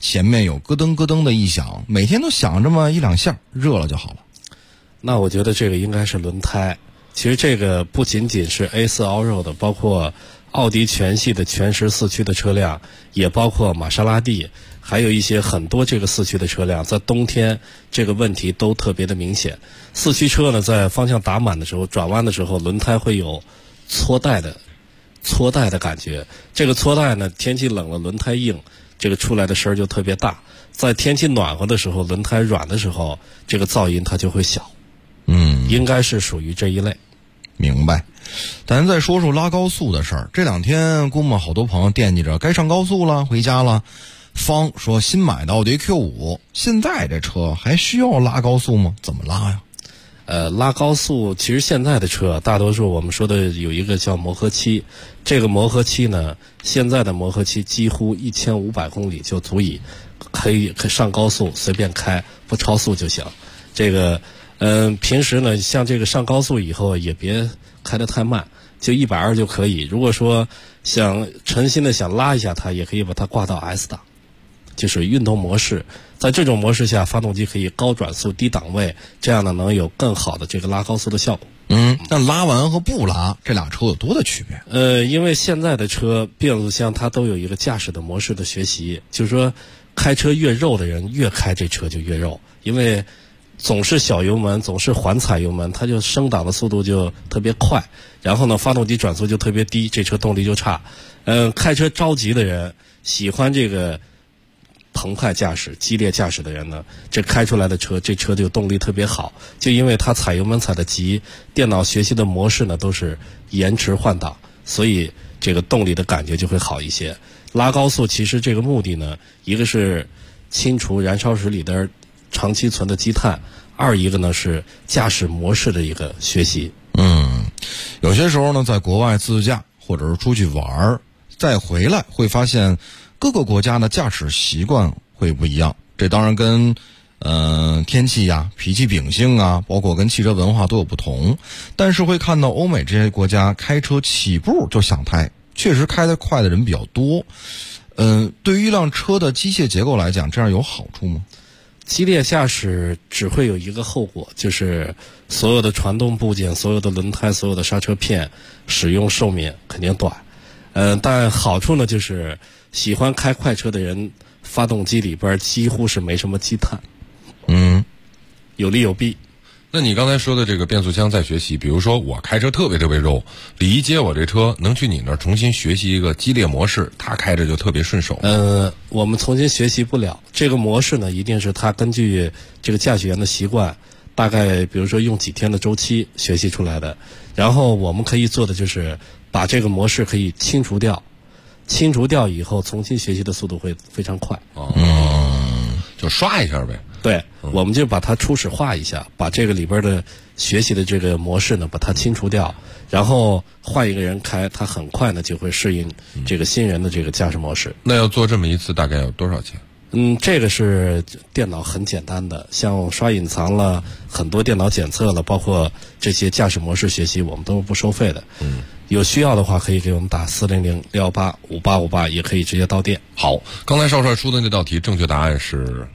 前面有咯噔咯噔的异响，每天都响这么一两下，热了就好了。 那我觉得这个应该是轮胎。其实这个不仅仅是 A4 Allroad，包括奥迪全系的全时四驱的车辆，也包括玛莎拉蒂，还有一些很多这个四驱的车辆，在冬天这个问题都特别的明显。四驱车呢，在方向打满的时候，转弯的时候，轮胎会有搓带的感觉。这个搓带呢，天气冷了，轮胎硬，这个出来的声儿就特别大。在天气暖和的时候，轮胎软的时候，这个噪音它就会小。应该是属于这一类。 明白。咱再说说拉高速的事儿。这两天估摸好多朋友惦记着该上高速了，回家了。方说新买的奥迪 Q5，现在这车还需要拉高速吗？怎么拉呀？ 拉高速，其实现在的车大多数我们说的有一个叫磨合期，这个磨合期呢，现在的磨合期几乎1500公里就足以可以上高速随便开，不超速就行。这个平时呢，像这个上高速以后也别开得太慢，就120就可以。如果说想诚心的想拉一下它，也可以把它挂到 S 档，就是运动模式。在这种模式下，发动机可以高转速低档位，这样呢能有更好的这个拉高速的效果。 那拉完和不拉这俩车有多大区别？ 因为现在的车变速箱它都有一个驾驶的模式的学习，就是说开车越肉的人越开这车就越肉，因为总是小油门，总是缓踩油门，它就升档的速度就特别快，然后呢发动机转速就特别低，这车动力就差。开车着急的人，喜欢这个澎湃驾驶、激烈驾驶的人呢，这开出来的车，这车就动力特别好，就因为它踩油门踩得急，电脑学习的模式呢都是延迟换挡，所以这个动力的感觉就会好一些。拉高速其实这个目的呢，一个是清除燃烧室里的长期存的积碳，二一个呢是驾驶模式的一个学习。 有些时候呢，在国外自驾或者是出去玩儿，再回来会发现各个国家的驾驶习惯会不一样。这当然跟天气呀、脾气秉性啊，包括跟汽车文化都有不同。但是会看到欧美这些国家开车起步就想胎，确实开得快的人比较多。对于一辆车的机械结构来讲，这样有好处吗？ 激烈驾驶只会有一个后果，就是所有的传动部件、所有的轮胎、所有的刹车片使用寿命肯定短。但好处呢，就是喜欢开快车的人，发动机里边几乎是没什么积碳。有利有弊。 那你刚才说的这个变速箱在学习，比如说我开车特别肉，李一接我这车能去你那儿重新学习一个激烈模式，他开着就特别顺手。 我们重新学习不了这个模式呢，一定是他根据这个驾驶员的习惯，大概比如说用几天的周期学习出来的。然后我们可以做的就是把这个模式可以清除掉以后，重新学习的速度会非常快。 就刷一下呗。 对，我们就把它初始化一下，把这个里边的学习的这个模式呢，把它清除掉，然后换一个人开，他很快呢就会适应这个新人的这个驾驶模式。 那要做这么一次大概要多少钱？ 这个是电脑很简单的，像刷隐藏了，很多电脑检测了，包括这些驾驶模式学习，我们都是不收费的。有需要的话可以给我们打400-618-5858，也可以直接到店。 好，刚才少帅出的那道题，正确答案是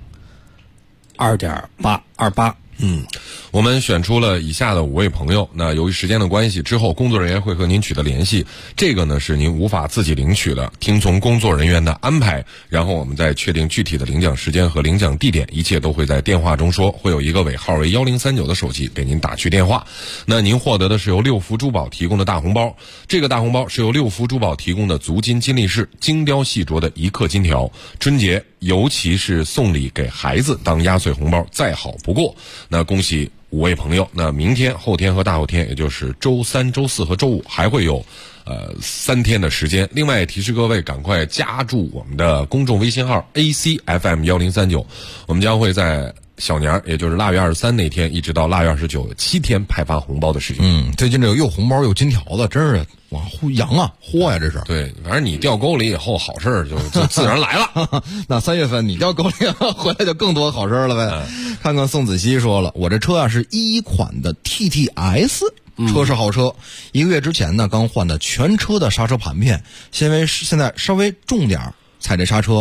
2.828。 我们选出了以下的5位朋友。那由于时间的关系，之后工作人员会和您取得联系。这个呢是您无法自己领取的，听从工作人员的安排，然后我们再确定具体的领奖时间和领奖地点，一切都会在电话中说。会有一个尾号为1039的手机给您打去电话。那您获得的是由六福珠宝提供的大红包，这个大红包是由六福珠宝提供的足金金力士精雕细琢的1克金条，春节尤其是送礼给孩子当压岁红包再好不过。那恭喜5位朋友。那明天、后天和大后天，也就是周3、周4和周5，还会有3天的时间。另外提示各位赶快加注我们的公众微信号 ACFM1039，我们将会在小年，也就是腊月23那天，一直到腊月29 7天派发红包的时间。 最近这个又红包又金条的，真是往洋啊，货呀，这是。 对，反正你掉沟里以后，好事就自然来了。 那3月份你掉沟里回来就更多好事了呗。看看宋子熙说了，我这车啊是11款的 TTS。车是好车，1个月之前呢刚换的全车的刹车盘片，现在稍微重点踩这刹车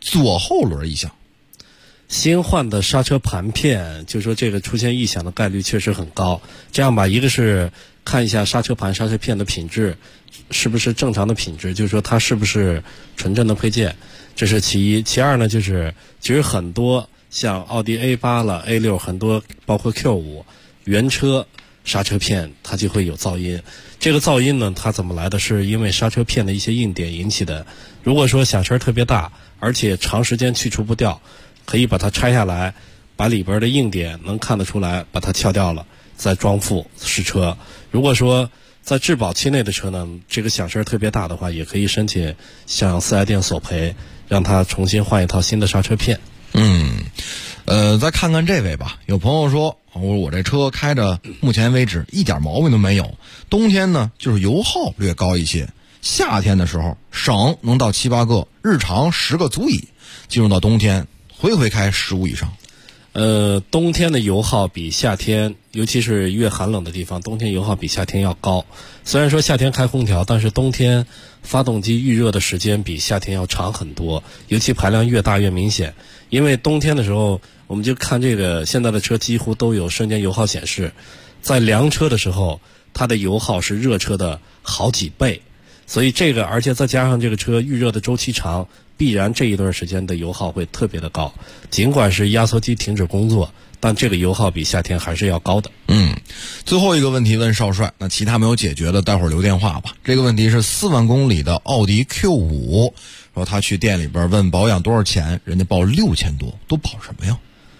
左后轮异响。 新换的刹车盘片，就说这个出现异响的概率确实很高。这样吧，一个是看一下刹车盘、刹车片的品质是不是正常的品质，就是说它是不是纯正的配件，这是其一。其二呢，就是其实很多像奥迪 A8 了、A6， 很多包括 Q5 原车刹车片它就会有噪音。这个噪音呢，它怎么来的？是因为刹车片的一些硬点引起的。如果说响声特别大，而且长时间去除不掉，可以把它拆下来，把里边的硬点能看得出来，把它撬掉了，再装复试车。如果说在质保期内的车呢，这个响声特别大的话，也可以申请向四 S 店索赔，让他重新换一套新的刹车片。 再看看这位吧。有朋友说，我这车开着目前为止一点毛病都没有，冬天呢就是油耗略高一些，夏天的时候省能到7、8个，日常10个足矣。进入到冬天，回回开15以上。 冬天的油耗比夏天，尤其是越寒冷的地方，冬天油耗比夏天要高。虽然说夏天开空调，但是冬天发动机预热的时间比夏天要长很多，尤其排量越大越明显。因为冬天的时候，我们就看这个现在的车几乎都有瞬间油耗显示，在凉车的时候，它的油耗是热车的好几倍。所以这个，而且再加上这个车预热的周期长，必然这一段时间的油耗会特别的高。尽管是压缩机停止工作，但这个油耗比夏天还是要高的。 最后一个问题问少帅，那其他没有解决的，待会儿留电话吧。这个问题是4万公里的奥迪 Q5， 说他去店里边问保养多少钱，人家报6000多，都保什么呀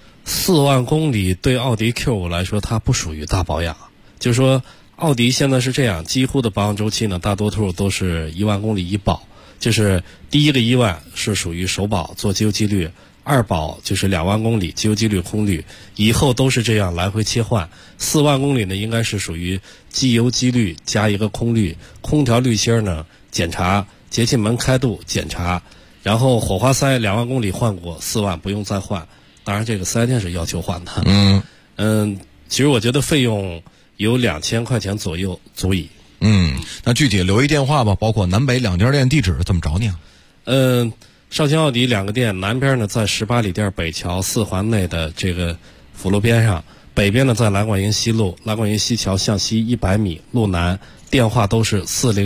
？4万公里对奥迪 Q5 来说，它不属于大保养。就是说，奥迪现在是这样，几乎的保养周期呢，大多数都是1万公里一保。就是第一个1万是属于首保做机油机滤，2保就是2万公里机油机滤空滤，以后都是这样来回切换。4万公里呢，应该是属于机油机滤加一个空滤，空调滤芯呢检查，节气门开度检查，然后火花塞2万公里换过，4万不用再换。当然这个4 S 店是要求换的。其实我觉得费用有2000块钱左右足矣。 那具体留一电话吧，包括南北2家店地址怎么找你啊？ 绍兴奥迪2个店，南边呢在18里店北桥4环内的这个辅路边上，北边呢在蓝管营西路蓝管营西桥向西100米路南，电话都是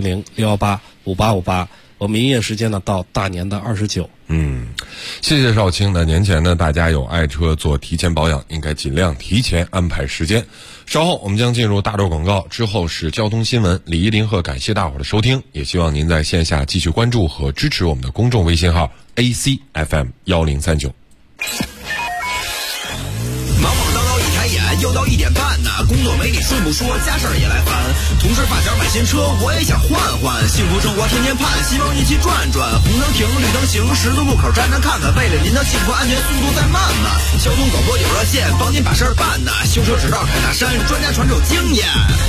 400-618-5858。我们营业时间呢到大年的29。 谢谢少卿。年前呢，大家有爱车做提前保养，应该尽量提前安排时间。稍后我们将进入大洲广告，之后是交通新闻。李一林和感谢大伙的收听，也希望您在线下继续关注和支持我们的公众微信号 ACFM1039。 又到1点半呢，工作没你顺不说，家事儿也来烦。同事发小买新车，我也想换换。幸福生活天天盼，希望一起转转。红灯停，绿灯行，十字路口站站看看，为了您的幸福安全，速度再慢慢。交通广播有热线，帮您把事儿办呢。修车指导凯大山，专家传授经验。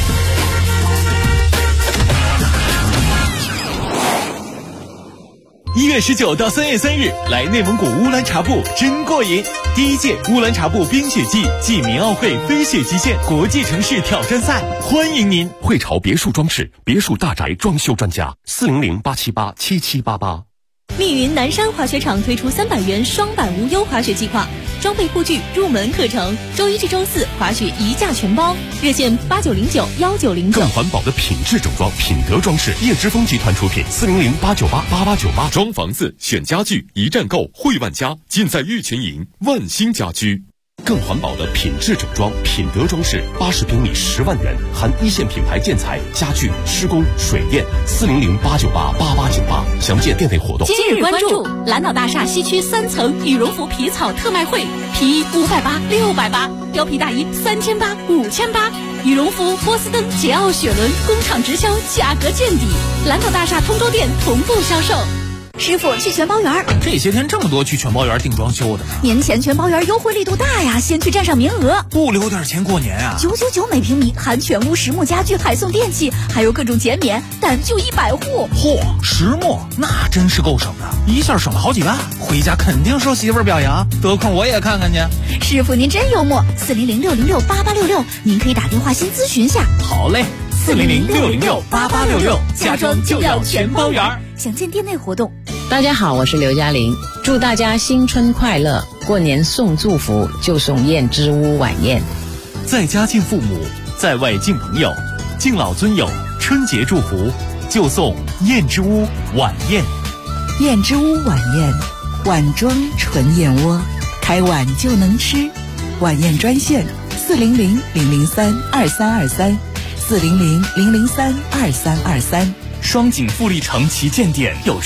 1月19到3月3日，来内蒙古乌兰察布真过瘾！第1届乌兰察布冰雪季暨民奥会飞雪极限国际城市挑战赛，欢迎您！ 汇潮别墅装饰别墅大宅装修专家，400-878-7788。 密云南山滑雪场推出300元双板无忧滑雪计划，装备护具入门课程，周1至周4滑雪一价全包，热线8909-1909。 更环保的品质整装，品德装饰，叶之峰集团出品，400-898-8898。装房子选家具，一站购汇万家，尽在玉群营万兴家居。更环保的品质整装，品德装饰，80平米10万元，含一线品牌建材、家具、施工、水电，400-898-8898。详见店内活动。 今日关注蓝岛大厦西区3层羽绒服皮草特卖会，皮衣580、680，貂皮大衣3800、5800，羽绒服、波司登、捷奥雪伦工厂直销，价格见底。蓝岛大厦通州店同步销售。 师傅，去全包园。 这些天这么多去全包园订装修的呢。 年前全包园优惠力度大呀，先去占上名额。 不留点钱过年啊 ？999每平米，含全屋实木家具，还送电器，还有各种减免，但就100户。 嚯，实木那真是够省的，一下省了好几万，回家肯定受媳妇儿表扬。得空我也看看去。 师傅您真幽默，400-606-8866，您可以打电话先咨询下。 好嘞，400-606-8866，家装就要全包园。 详见店内活动。 大家好，我是刘嘉玲，祝大家新春快乐！过年送祝福就送燕之屋晚宴。 在家敬父母，在外敬朋友，敬老尊友，春节祝福就送燕之屋晚宴。 燕之屋晚宴，碗装纯燕窝，开碗就能吃。晚宴专线400-003-2323，400-003-2323。 双井富力城旗舰店有